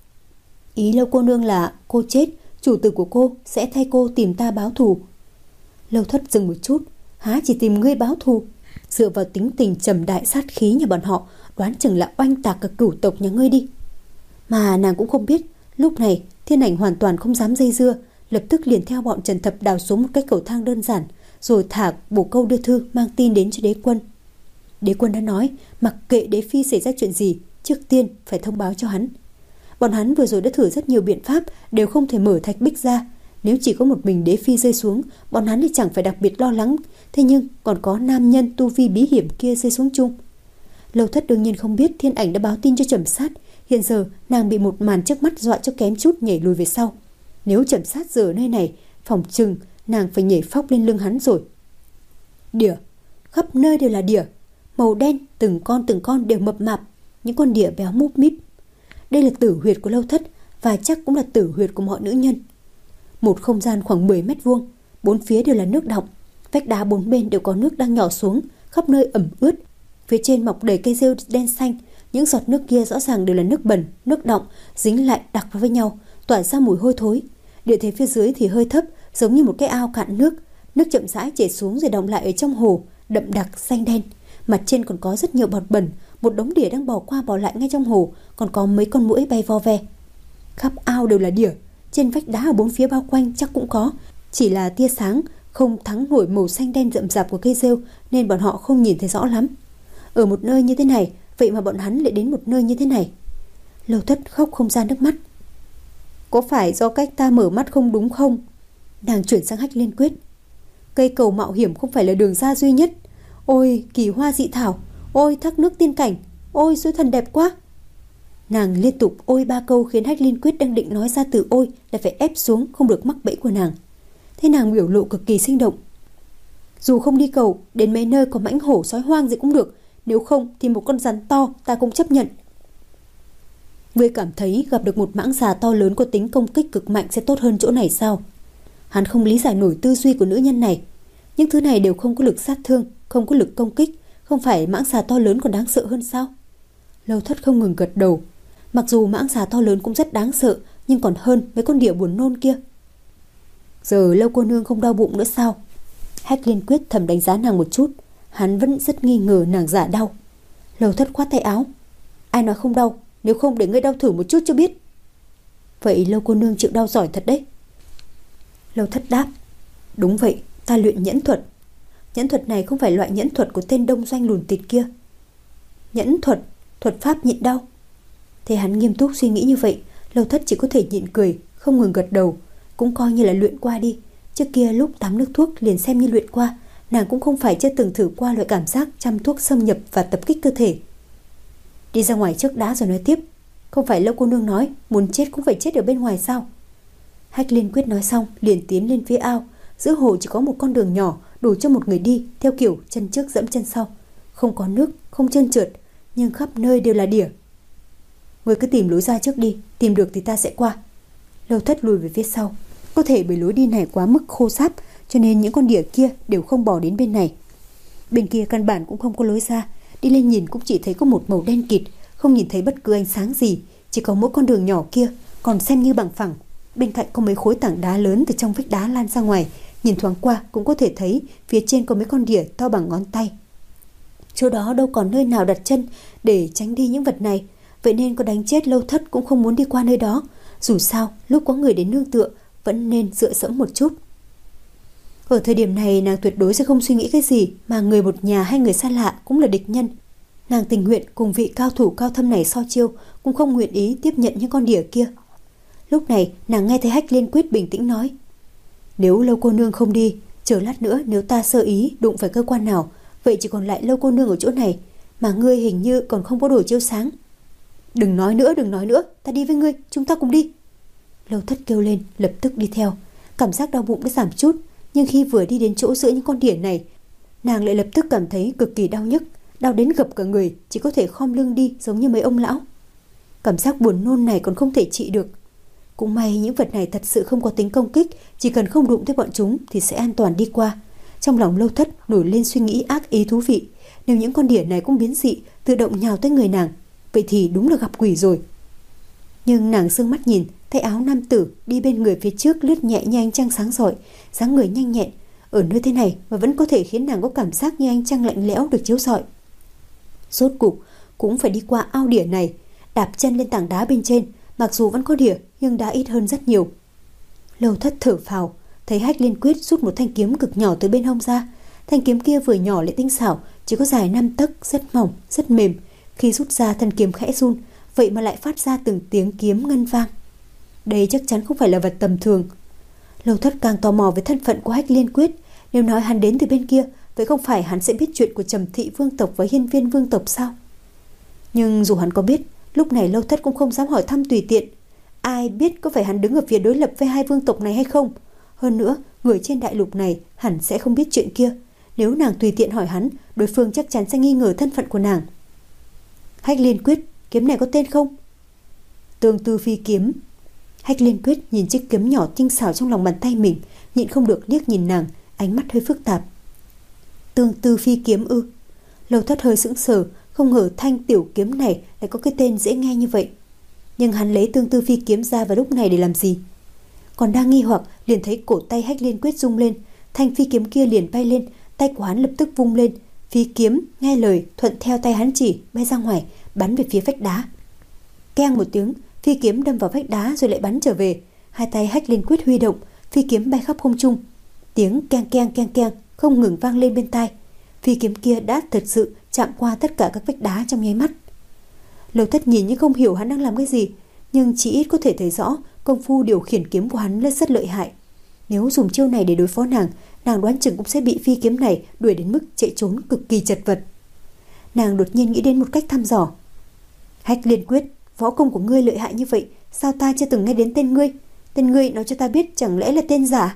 Ý Lâu cô nương là cô chết, chủ tử của cô sẽ thay cô tìm ta báo thù. Lâu Thất dừng một chút. Há chỉ tìm ngươi báo thù? Dựa vào tính tình trầm đại sát khí nhà bọn họ, đoán chừng là oanh tạc cả cửu tộc nhà ngươi đi. Mà nàng cũng không biết, lúc này Thiên Ảnh hoàn toàn không dám dây dưa, lập tức liền theo bọn Trần Thập đào xuống một cái cầu thang đơn giản, rồi thả bổ câu đưa thư mang tin đến cho đế quân. Đế quân đã nói, mặc kệ đế phi xảy ra chuyện gì, trước tiên phải thông báo cho hắn. Bọn hắn vừa rồi đã thử rất nhiều biện pháp, đều không thể mở thạch bích ra. Nếu chỉ có một mình đế phi rơi xuống, bọn hắn thì chẳng phải đặc biệt lo lắng, thế nhưng còn có nam nhân tu vi bí hiểm kia rơi xuống chung. Lâu Thất đương nhiên không biết Thiên Ảnh đã báo tin cho Trầm Sát. Hiện giờ nàng bị một màn trước mắt dọa cho kém chút nhảy lùi về sau. Nếu Trầm Sát giờ ở nơi này, phòng chừng nàng phải nhảy phóc lên lưng hắn rồi. Đỉa, khắp nơi đều là đỉa, màu đen, từng con từng con đều mập mạp, những con đỉa béo múp míp. Đây là tử huyệt của Lâu Thất, và chắc cũng là tử huyệt của mọi nữ nhân. Một không gian khoảng mười mét vuông, bốn phía đều là nước đọng, vách đá bốn bên đều có nước đang nhỏ xuống, khắp nơi ẩm ướt. Phía trên mọc đầy cây rêu đen xanh, những giọt nước kia rõ ràng đều là nước bẩn, nước đọng dính lại đặc vào với nhau, tỏa ra mùi hôi thối. Địa thế phía dưới thì hơi thấp, giống như một cái ao cạn nước, nước chậm rãi chảy xuống rồi đọng lại ở trong hồ, đậm đặc xanh đen. Mặt trên còn có rất nhiều bọt bẩn, một đống đỉa đang bò qua bò lại ngay trong hồ, còn có mấy con muỗi bay vo ve. Khắp ao đều là đỉa, trên vách đá ở bốn phía bao quanh chắc cũng có, chỉ là tia sáng không thắng nổi màu xanh đen rậm rạp của cây rêu nên bọn họ không nhìn thấy rõ lắm. Ở một nơi như thế này, vậy mà bọn hắn lại đến một nơi như thế này. Lâu Thất khóc không ra nước mắt. Có phải do cách ta mở mắt không đúng không? Nàng chuyển sang Hách Liên Quyết. Cây cầu mạo hiểm không phải là đường ra duy nhất. Ôi kỳ hoa dị thảo, ôi thác nước tiên cảnh, ôi suối thần đẹp quá. Nàng liên tục ôi ba câu khiến Hách Liên Quyết đang định nói ra từ ôi lại phải ép xuống, không được mắc bẫy của nàng. Thế nàng biểu lộ cực kỳ sinh động. Dù không đi cầu, đến mấy nơi có mãnh hổ sói hoang gì cũng được, nếu không thì một con rắn to ta cũng chấp nhận. Ngươi cảm thấy gặp được một mãng xà to lớn có tính công kích cực mạnh sẽ tốt hơn chỗ này sao? Hắn không lý giải nổi tư duy của nữ nhân này. Những thứ này đều không có lực sát thương, không có lực công kích, không phải mãng xà to lớn còn đáng sợ hơn sao? Lâu Thất không ngừng gật đầu. Mặc dù mãng xà to lớn cũng rất đáng sợ, nhưng còn hơn mấy con đỉa buồn nôn kia. Giờ Lâu cô nương không đau bụng nữa sao? Hách Liên Quyết thầm đánh giá nàng một chút. Hắn vẫn rất nghi ngờ nàng giả đau. Lâu Thất khoát tay áo. Ai nói không đau, nếu không để ngươi đau thử một chút cho biết. Vậy Lâu cô nương chịu đau giỏi thật đấy. Lâu Thất đáp. Đúng vậy, ta luyện nhẫn thuật. Nhẫn thuật này không phải loại nhẫn thuật của tên đông doanh lùn tịt kia. Nhẫn thuật, thuật pháp nhịn đau. Thế hắn nghiêm túc suy nghĩ như vậy, Lâu Thất chỉ có thể nhịn cười, không ngừng gật đầu. Cũng coi như là luyện qua đi. Trước kia lúc tắm nước thuốc liền xem như luyện qua. Nàng cũng không phải chưa từng thử qua loại cảm giác chăm thuốc xâm nhập và tập kích cơ thể. Đi ra ngoài trước đã rồi nói tiếp. Không phải Lâu cô nương nói muốn chết cũng phải chết ở bên ngoài sao? Hách Liên Quyết nói xong liền tiến lên phía ao. Giữa hồ chỉ có một con đường nhỏ đủ cho một người đi, theo kiểu chân trước dẫm chân sau. Không có nước, không trơn trượt, nhưng khắp nơi đều là đỉa. Ngươi cứ tìm lối ra trước đi, tìm được thì ta sẽ qua. Lâu Thất lùi về phía sau. Có thể bởi lối đi này quá mức khô ráp, cho nên những con đỉa kia đều không bò đến bên này. Bên kia căn bản cũng không có lối ra, đi lên nhìn cũng chỉ thấy có một màu đen kịt, không nhìn thấy bất cứ ánh sáng gì, chỉ có mỗi con đường nhỏ kia còn xem như bằng phẳng. Bên cạnh có mấy khối tảng đá lớn từ trong vách đá lan ra ngoài, nhìn thoáng qua cũng có thể thấy phía trên có mấy con đỉa to bằng ngón tay. Chỗ đó đâu còn nơi nào đặt chân để tránh đi những vật này, vậy nên có đánh chết Lâu Thất cũng không muốn đi qua nơi đó. Dù sao lúc có người đến nương tựa vẫn nên dựa dẫm một chút. Ở thời điểm này nàng tuyệt đối sẽ không suy nghĩ cái gì, mà người một nhà hay người xa lạ cũng là địch nhân. Nàng tình nguyện cùng vị cao thủ cao thâm này so chiêu, cũng không nguyện ý tiếp nhận những con đỉa kia. Lúc này nàng nghe thấy Hách Liên Quyết bình tĩnh nói: Nếu Lâu cô nương không đi, chờ lát nữa nếu ta sơ ý đụng phải cơ quan nào, vậy chỉ còn lại Lâu cô nương ở chỗ này, mà ngươi hình như còn không có đồ chiếu sáng. Đừng nói nữa, đừng nói nữa, ta đi với ngươi, chúng ta cùng đi. Lâu Thất kêu lên, lập tức đi theo. Cảm giác đau bụng đã giảm chút, nhưng khi vừa đi đến chỗ giữa những con đỉa này, nàng lại lập tức cảm thấy cực kỳ đau nhức, đau đến gập cả người, chỉ có thể khom lưng đi giống như mấy ông lão. Cảm giác buồn nôn này còn không thể trị được. Cũng may những vật này thật sự không có tính công kích, chỉ cần không đụng tới bọn chúng thì sẽ an toàn đi qua. Trong lòng Lâu Thất nổi lên suy nghĩ ác ý thú vị, nếu những con đỉa này cũng biến dị, tự động nhào tới người nàng, vậy thì đúng là gặp quỷ rồi. Nhưng nàng sương mắt nhìn, tay áo nam tử đi bên người phía trước lướt nhẹ như ánh trăng sáng rọi, dáng người nhanh nhẹn, ở nơi thế này mà vẫn có thể khiến nàng có cảm giác như ánh trăng lạnh lẽo được chiếu rọi. Rốt cục cũng phải đi qua ao đỉa này, đạp chân lên tảng đá bên trên, mặc dù vẫn có đỉa nhưng đã ít hơn rất nhiều. Lâu Thất thở phào, thấy Hách Liên Quyết rút một thanh kiếm cực nhỏ từ bên hông ra. Thanh kiếm kia vừa nhỏ lại tinh xảo, chỉ có dài năm tấc, rất mỏng, rất mềm. Khi rút ra thân kiếm khẽ run, vậy mà lại phát ra từng tiếng kiếm ngân vang. Đây chắc chắn không phải là vật tầm thường. Lâu Thất càng tò mò về thân phận của Hách Liên Quyết. Nếu nói hắn đến từ bên kia, vậy không phải hắn sẽ biết chuyện của Trầm Thị vương tộc và Hiên Viên vương tộc sao? Nhưng dù hắn có biết, lúc này Lâu Thất cũng không dám hỏi thăm tùy tiện. Ai biết có phải hắn đứng ở phía đối lập với hai vương tộc này hay không? Hơn nữa, người trên đại lục này hẳn sẽ không biết chuyện kia. Nếu nàng tùy tiện hỏi hắn, đối phương chắc chắn sẽ nghi ngờ thân phận của nàng. Hách Liên Quyết, kiếm này có tên không? Tương Tư Phi Kiếm. Hách Liên Quyết nhìn chiếc kiếm nhỏ tinh xảo trong lòng bàn tay mình, nhịn không được liếc nhìn nàng, ánh mắt hơi phức tạp. Tương Tư Phi Kiếm ư? Lâu Thất hơi sững sờ, không ngờ thanh tiểu kiếm này lại có cái tên dễ nghe như vậy. Nhưng hắn lấy Tương Tư Phi Kiếm ra vào lúc này để làm gì? Còn đang nghi hoặc, liền thấy cổ tay Hách Liên Quyết rung lên, thanh phi kiếm kia liền bay lên, tay của hắn lập tức vung lên, phi kiếm nghe lời thuận theo tay hắn chỉ bay ra ngoài, bắn về phía vách đá. Keng một tiếng, phi kiếm đâm vào vách đá rồi lại bắn trở về. Hai tay Hách Liên Quyết huy động, phi kiếm bay khắp không trung. Tiếng keng keng keng keng không ngừng vang lên bên tai. Phi kiếm kia đã thật sự chạm qua tất cả các vách đá trong nháy mắt. Lâu Thất nhìn nhưng không hiểu hắn đang làm cái gì, nhưng chỉ ít có thể thấy rõ công phu điều khiển kiếm của hắn rất rất lợi hại. Nếu dùng chiêu này để đối phó nàng, nàng đoán chừng cũng sẽ bị phi kiếm này đuổi đến mức chạy trốn cực kỳ chật vật. Nàng đột nhiên nghĩ đến một cách thăm dò. Hách Liên Quyết, võ công của ngươi lợi hại như vậy, sao ta chưa từng nghe đến tên ngươi? Tên ngươi nói cho ta biết, chẳng lẽ là tên giả?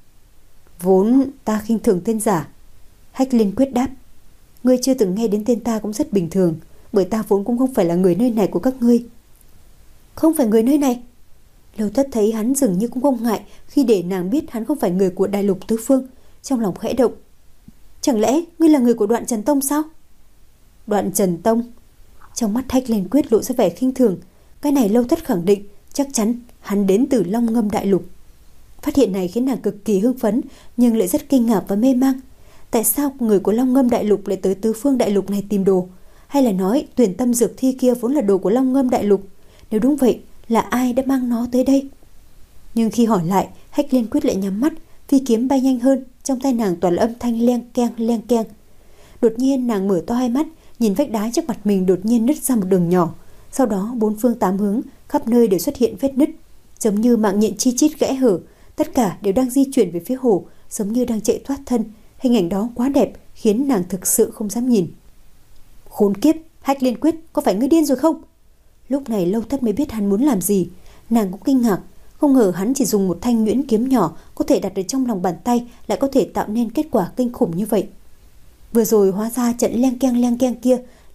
Vốn ta khinh thường tên giả. Hách Liên Quyết đáp. Ngươi chưa từng nghe đến tên ta cũng rất bình thường, bởi ta vốn cũng không phải là người nơi này của các ngươi. Không phải người nơi này? Lâu Thất thấy hắn dường như cũng không ngại khi để nàng biết hắn không phải người của đại lục tứ phương, trong lòng khẽ động. Chẳng lẽ ngươi là người của Đoạn Trần Tông sao? Đoạn Trần Tông? Trong mắt Hách Liên Quyết lộ ra vẻ khinh thường. Cái này Lâu Thất khẳng định chắc chắn hắn đến từ Long Ngâm đại lục. Phát hiện này khiến nàng cực kỳ hưng phấn, nhưng lại rất kinh ngạc và mê mang. Tại sao người của Long Ngâm đại lục lại tới tứ phương đại lục này tìm đồ? Hay là nói tuyển tâm dược thi kia vốn là đồ của Long Ngâm đại lục? Nếu đúng vậy, là ai đã mang nó tới đây? Nhưng khi hỏi lại, Hách Liên Quyết lại nhắm mắt, phi kiếm bay nhanh hơn, trong tay nàng toàn là âm thanh leng keng leng keng. Đột nhiên nàng mở to hai mắt, nhìn vách đá trước mặt mình đột nhiên nứt ra một đường nhỏ, sau đó bốn phương tám hướng khắp nơi đều xuất hiện vết nứt, giống như mạng nhện chi chít gãy hở, tất cả đều đang di chuyển về phía hồ, giống như đang chạy thoát thân. Hình ảnh đó quá đẹp, khiến nàng thực sự không dám nhìn. Khốn kiếp, Hách Liên Quyết, có phải ngươi điên rồi không? Lúc này Lâu Thất mới biết hắn muốn làm gì. Nàng cũng kinh ngạc, không ngờ hắn chỉ dùng một thanh nhuyễn kiếm nhỏ có thể đặt ở trong lòng bàn tay lại có thể tạo nên kết quả kinh khủng như vậy. Vừa rồi hóa ra trận leng keng leng keng kia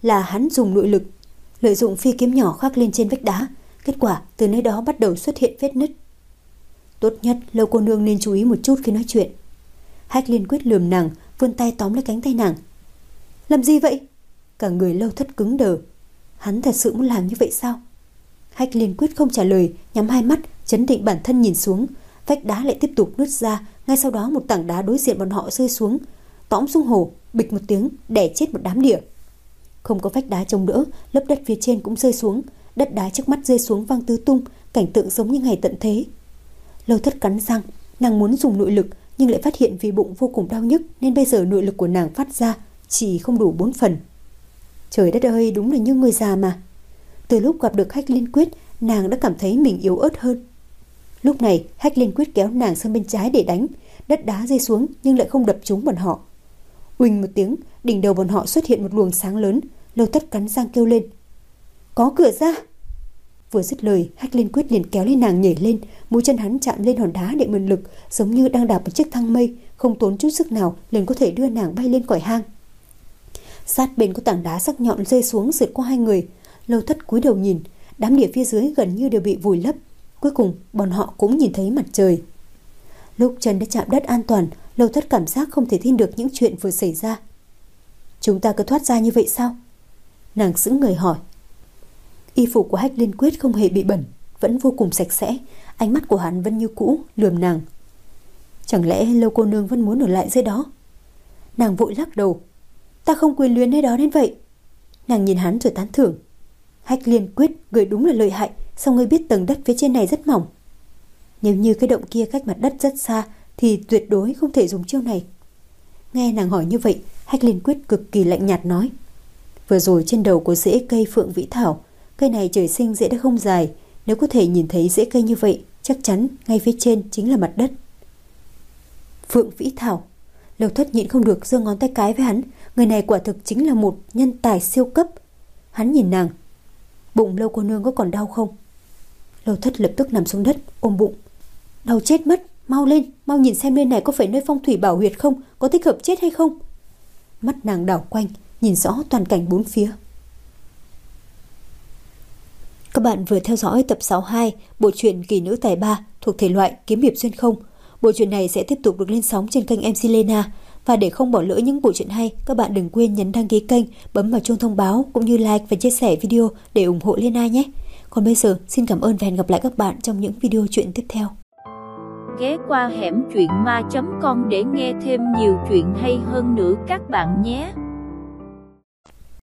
là hắn dùng nội lực, lợi dụng phi kiếm nhỏ khắc lên trên vách đá. Kết quả từ nơi đó bắt đầu xuất hiện vết nứt. Tốt nhất Lâu cô nương nên chú ý một chút khi nói chuyện. Hách Liên Quyết lườm nàng, vươn tay tóm lấy cánh tay nàng. Làm gì vậy? Cả người Lâu Thất cứng đờ. Hắn thật sự muốn làm như vậy sao? Hách Liên Quyết không trả lời, nhắm hai mắt, trấn định bản thân nhìn xuống. Vách đá lại tiếp tục nứt ra. Ngay sau đó một tảng đá đối diện bọn họ rơi xuống, tõm xuống hồ, bịch một tiếng, đè chết một đám đỉa. Không có vách đá chống đỡ, lớp đất phía trên cũng rơi xuống. Đất đá trước mắt rơi xuống văng tứ tung, cảnh tượng giống như ngày tận thế. Lâu Thất cắn răng, nàng muốn dùng nội lực nhưng lại phát hiện vì bụng vô cùng đau nhức, nên bây giờ nội lực của nàng phát ra chỉ không đủ bốn phần. Trời đất ơi, đúng là như người già mà. Từ lúc gặp được Hách Liên Quyết, nàng đã cảm thấy mình yếu ớt hơn. Lúc này Hách Liên Quyết kéo nàng sang bên trái để đánh. Đất đá rơi xuống nhưng lại không đập trúng bọn họ. Uỳnh một tiếng, đỉnh đầu bọn họ xuất hiện một luồng sáng lớn. Lâu Thất cắn răng kêu lên, có cửa ra. Vừa dứt lời, Hách Liên Quyết liền kéo lên nàng nhảy lên. Mũi chân hắn chạm lên hòn đá để mượn lực, giống như đang đạp một chiếc thang mây, không tốn chút sức nào liền có thể đưa nàng bay lên khỏi hang. Sát bên có tảng đá sắc nhọn rơi xuống sượt qua hai người. Lâu Thất cúi đầu nhìn, đám địa phía dưới gần như đều bị vùi lấp. Cuối cùng bọn họ cũng nhìn thấy mặt trời. Lúc chân đã chạm đất an toàn, Lâu Thất cảm giác không thể tin được những chuyện vừa xảy ra. Chúng ta cứ thoát ra như vậy sao? Nàng sững người hỏi. Y phục của Hách Liên Quyết không hề bị bẩn, vẫn vô cùng sạch sẽ. Ánh mắt của hắn vẫn như cũ, lườm nàng. Chẳng lẽ Lâu cô nương vẫn muốn ở lại dưới đó? Nàng vội lắc đầu. Ta không quyền luyến nơi đó đến vậy. Nàng nhìn hắn rồi tán thưởng. Hách Liên Quyết, người đúng là lợi hại. Sao ngươi biết tầng đất phía trên này rất mỏng? Nếu như cái động kia cách mặt đất rất xa thì tuyệt đối không thể dùng chiêu này. Nghe nàng hỏi như vậy, Hách Liên Quyết cực kỳ lạnh nhạt nói. Vừa rồi trên đầu có rễ cây Phượng Vĩ Thảo. Cây này trời sinh rễ đã không dài. Nếu có thể nhìn thấy rễ cây như vậy, chắc chắn ngay phía trên chính là mặt đất. Phượng Vĩ Thảo. Lâu Thất nhịn không được giơ ngón tay cái với hắn. Người này quả thực chính là một nhân tài siêu cấp. Hắn nhìn nàng. Bụng Lâu cô nương có còn đau không? Lâu Thất lập tức nằm xuống đất ôm bụng. Đau chết mất. Mau lên, mau nhìn xem nơi này có phải nơi phong thủy bảo huyệt không, có thích hợp chết hay không. Mắt nàng đảo quanh, nhìn rõ toàn cảnh bốn phía. Các bạn vừa theo dõi tập sáu mươi hai bộ truyện Kỳ Nữ Tài Ba thuộc thể loại kiếm hiệp xuyên không. Bộ truyện này sẽ tiếp tục được lên sóng trên kênh em xê Lena. Và để không bỏ lỡ những bộ truyện hay, các bạn đừng quên nhấn đăng ký kênh, bấm vào chuông thông báo cũng như like và chia sẻ video để ủng hộ Lena nhé. Còn bây giờ, xin cảm ơn và hẹn gặp lại các bạn trong những video truyện tiếp theo. Ghé qua hẻm truyện ma chấm com để nghe thêm nhiều chuyện hay hơn nữa các bạn nhé.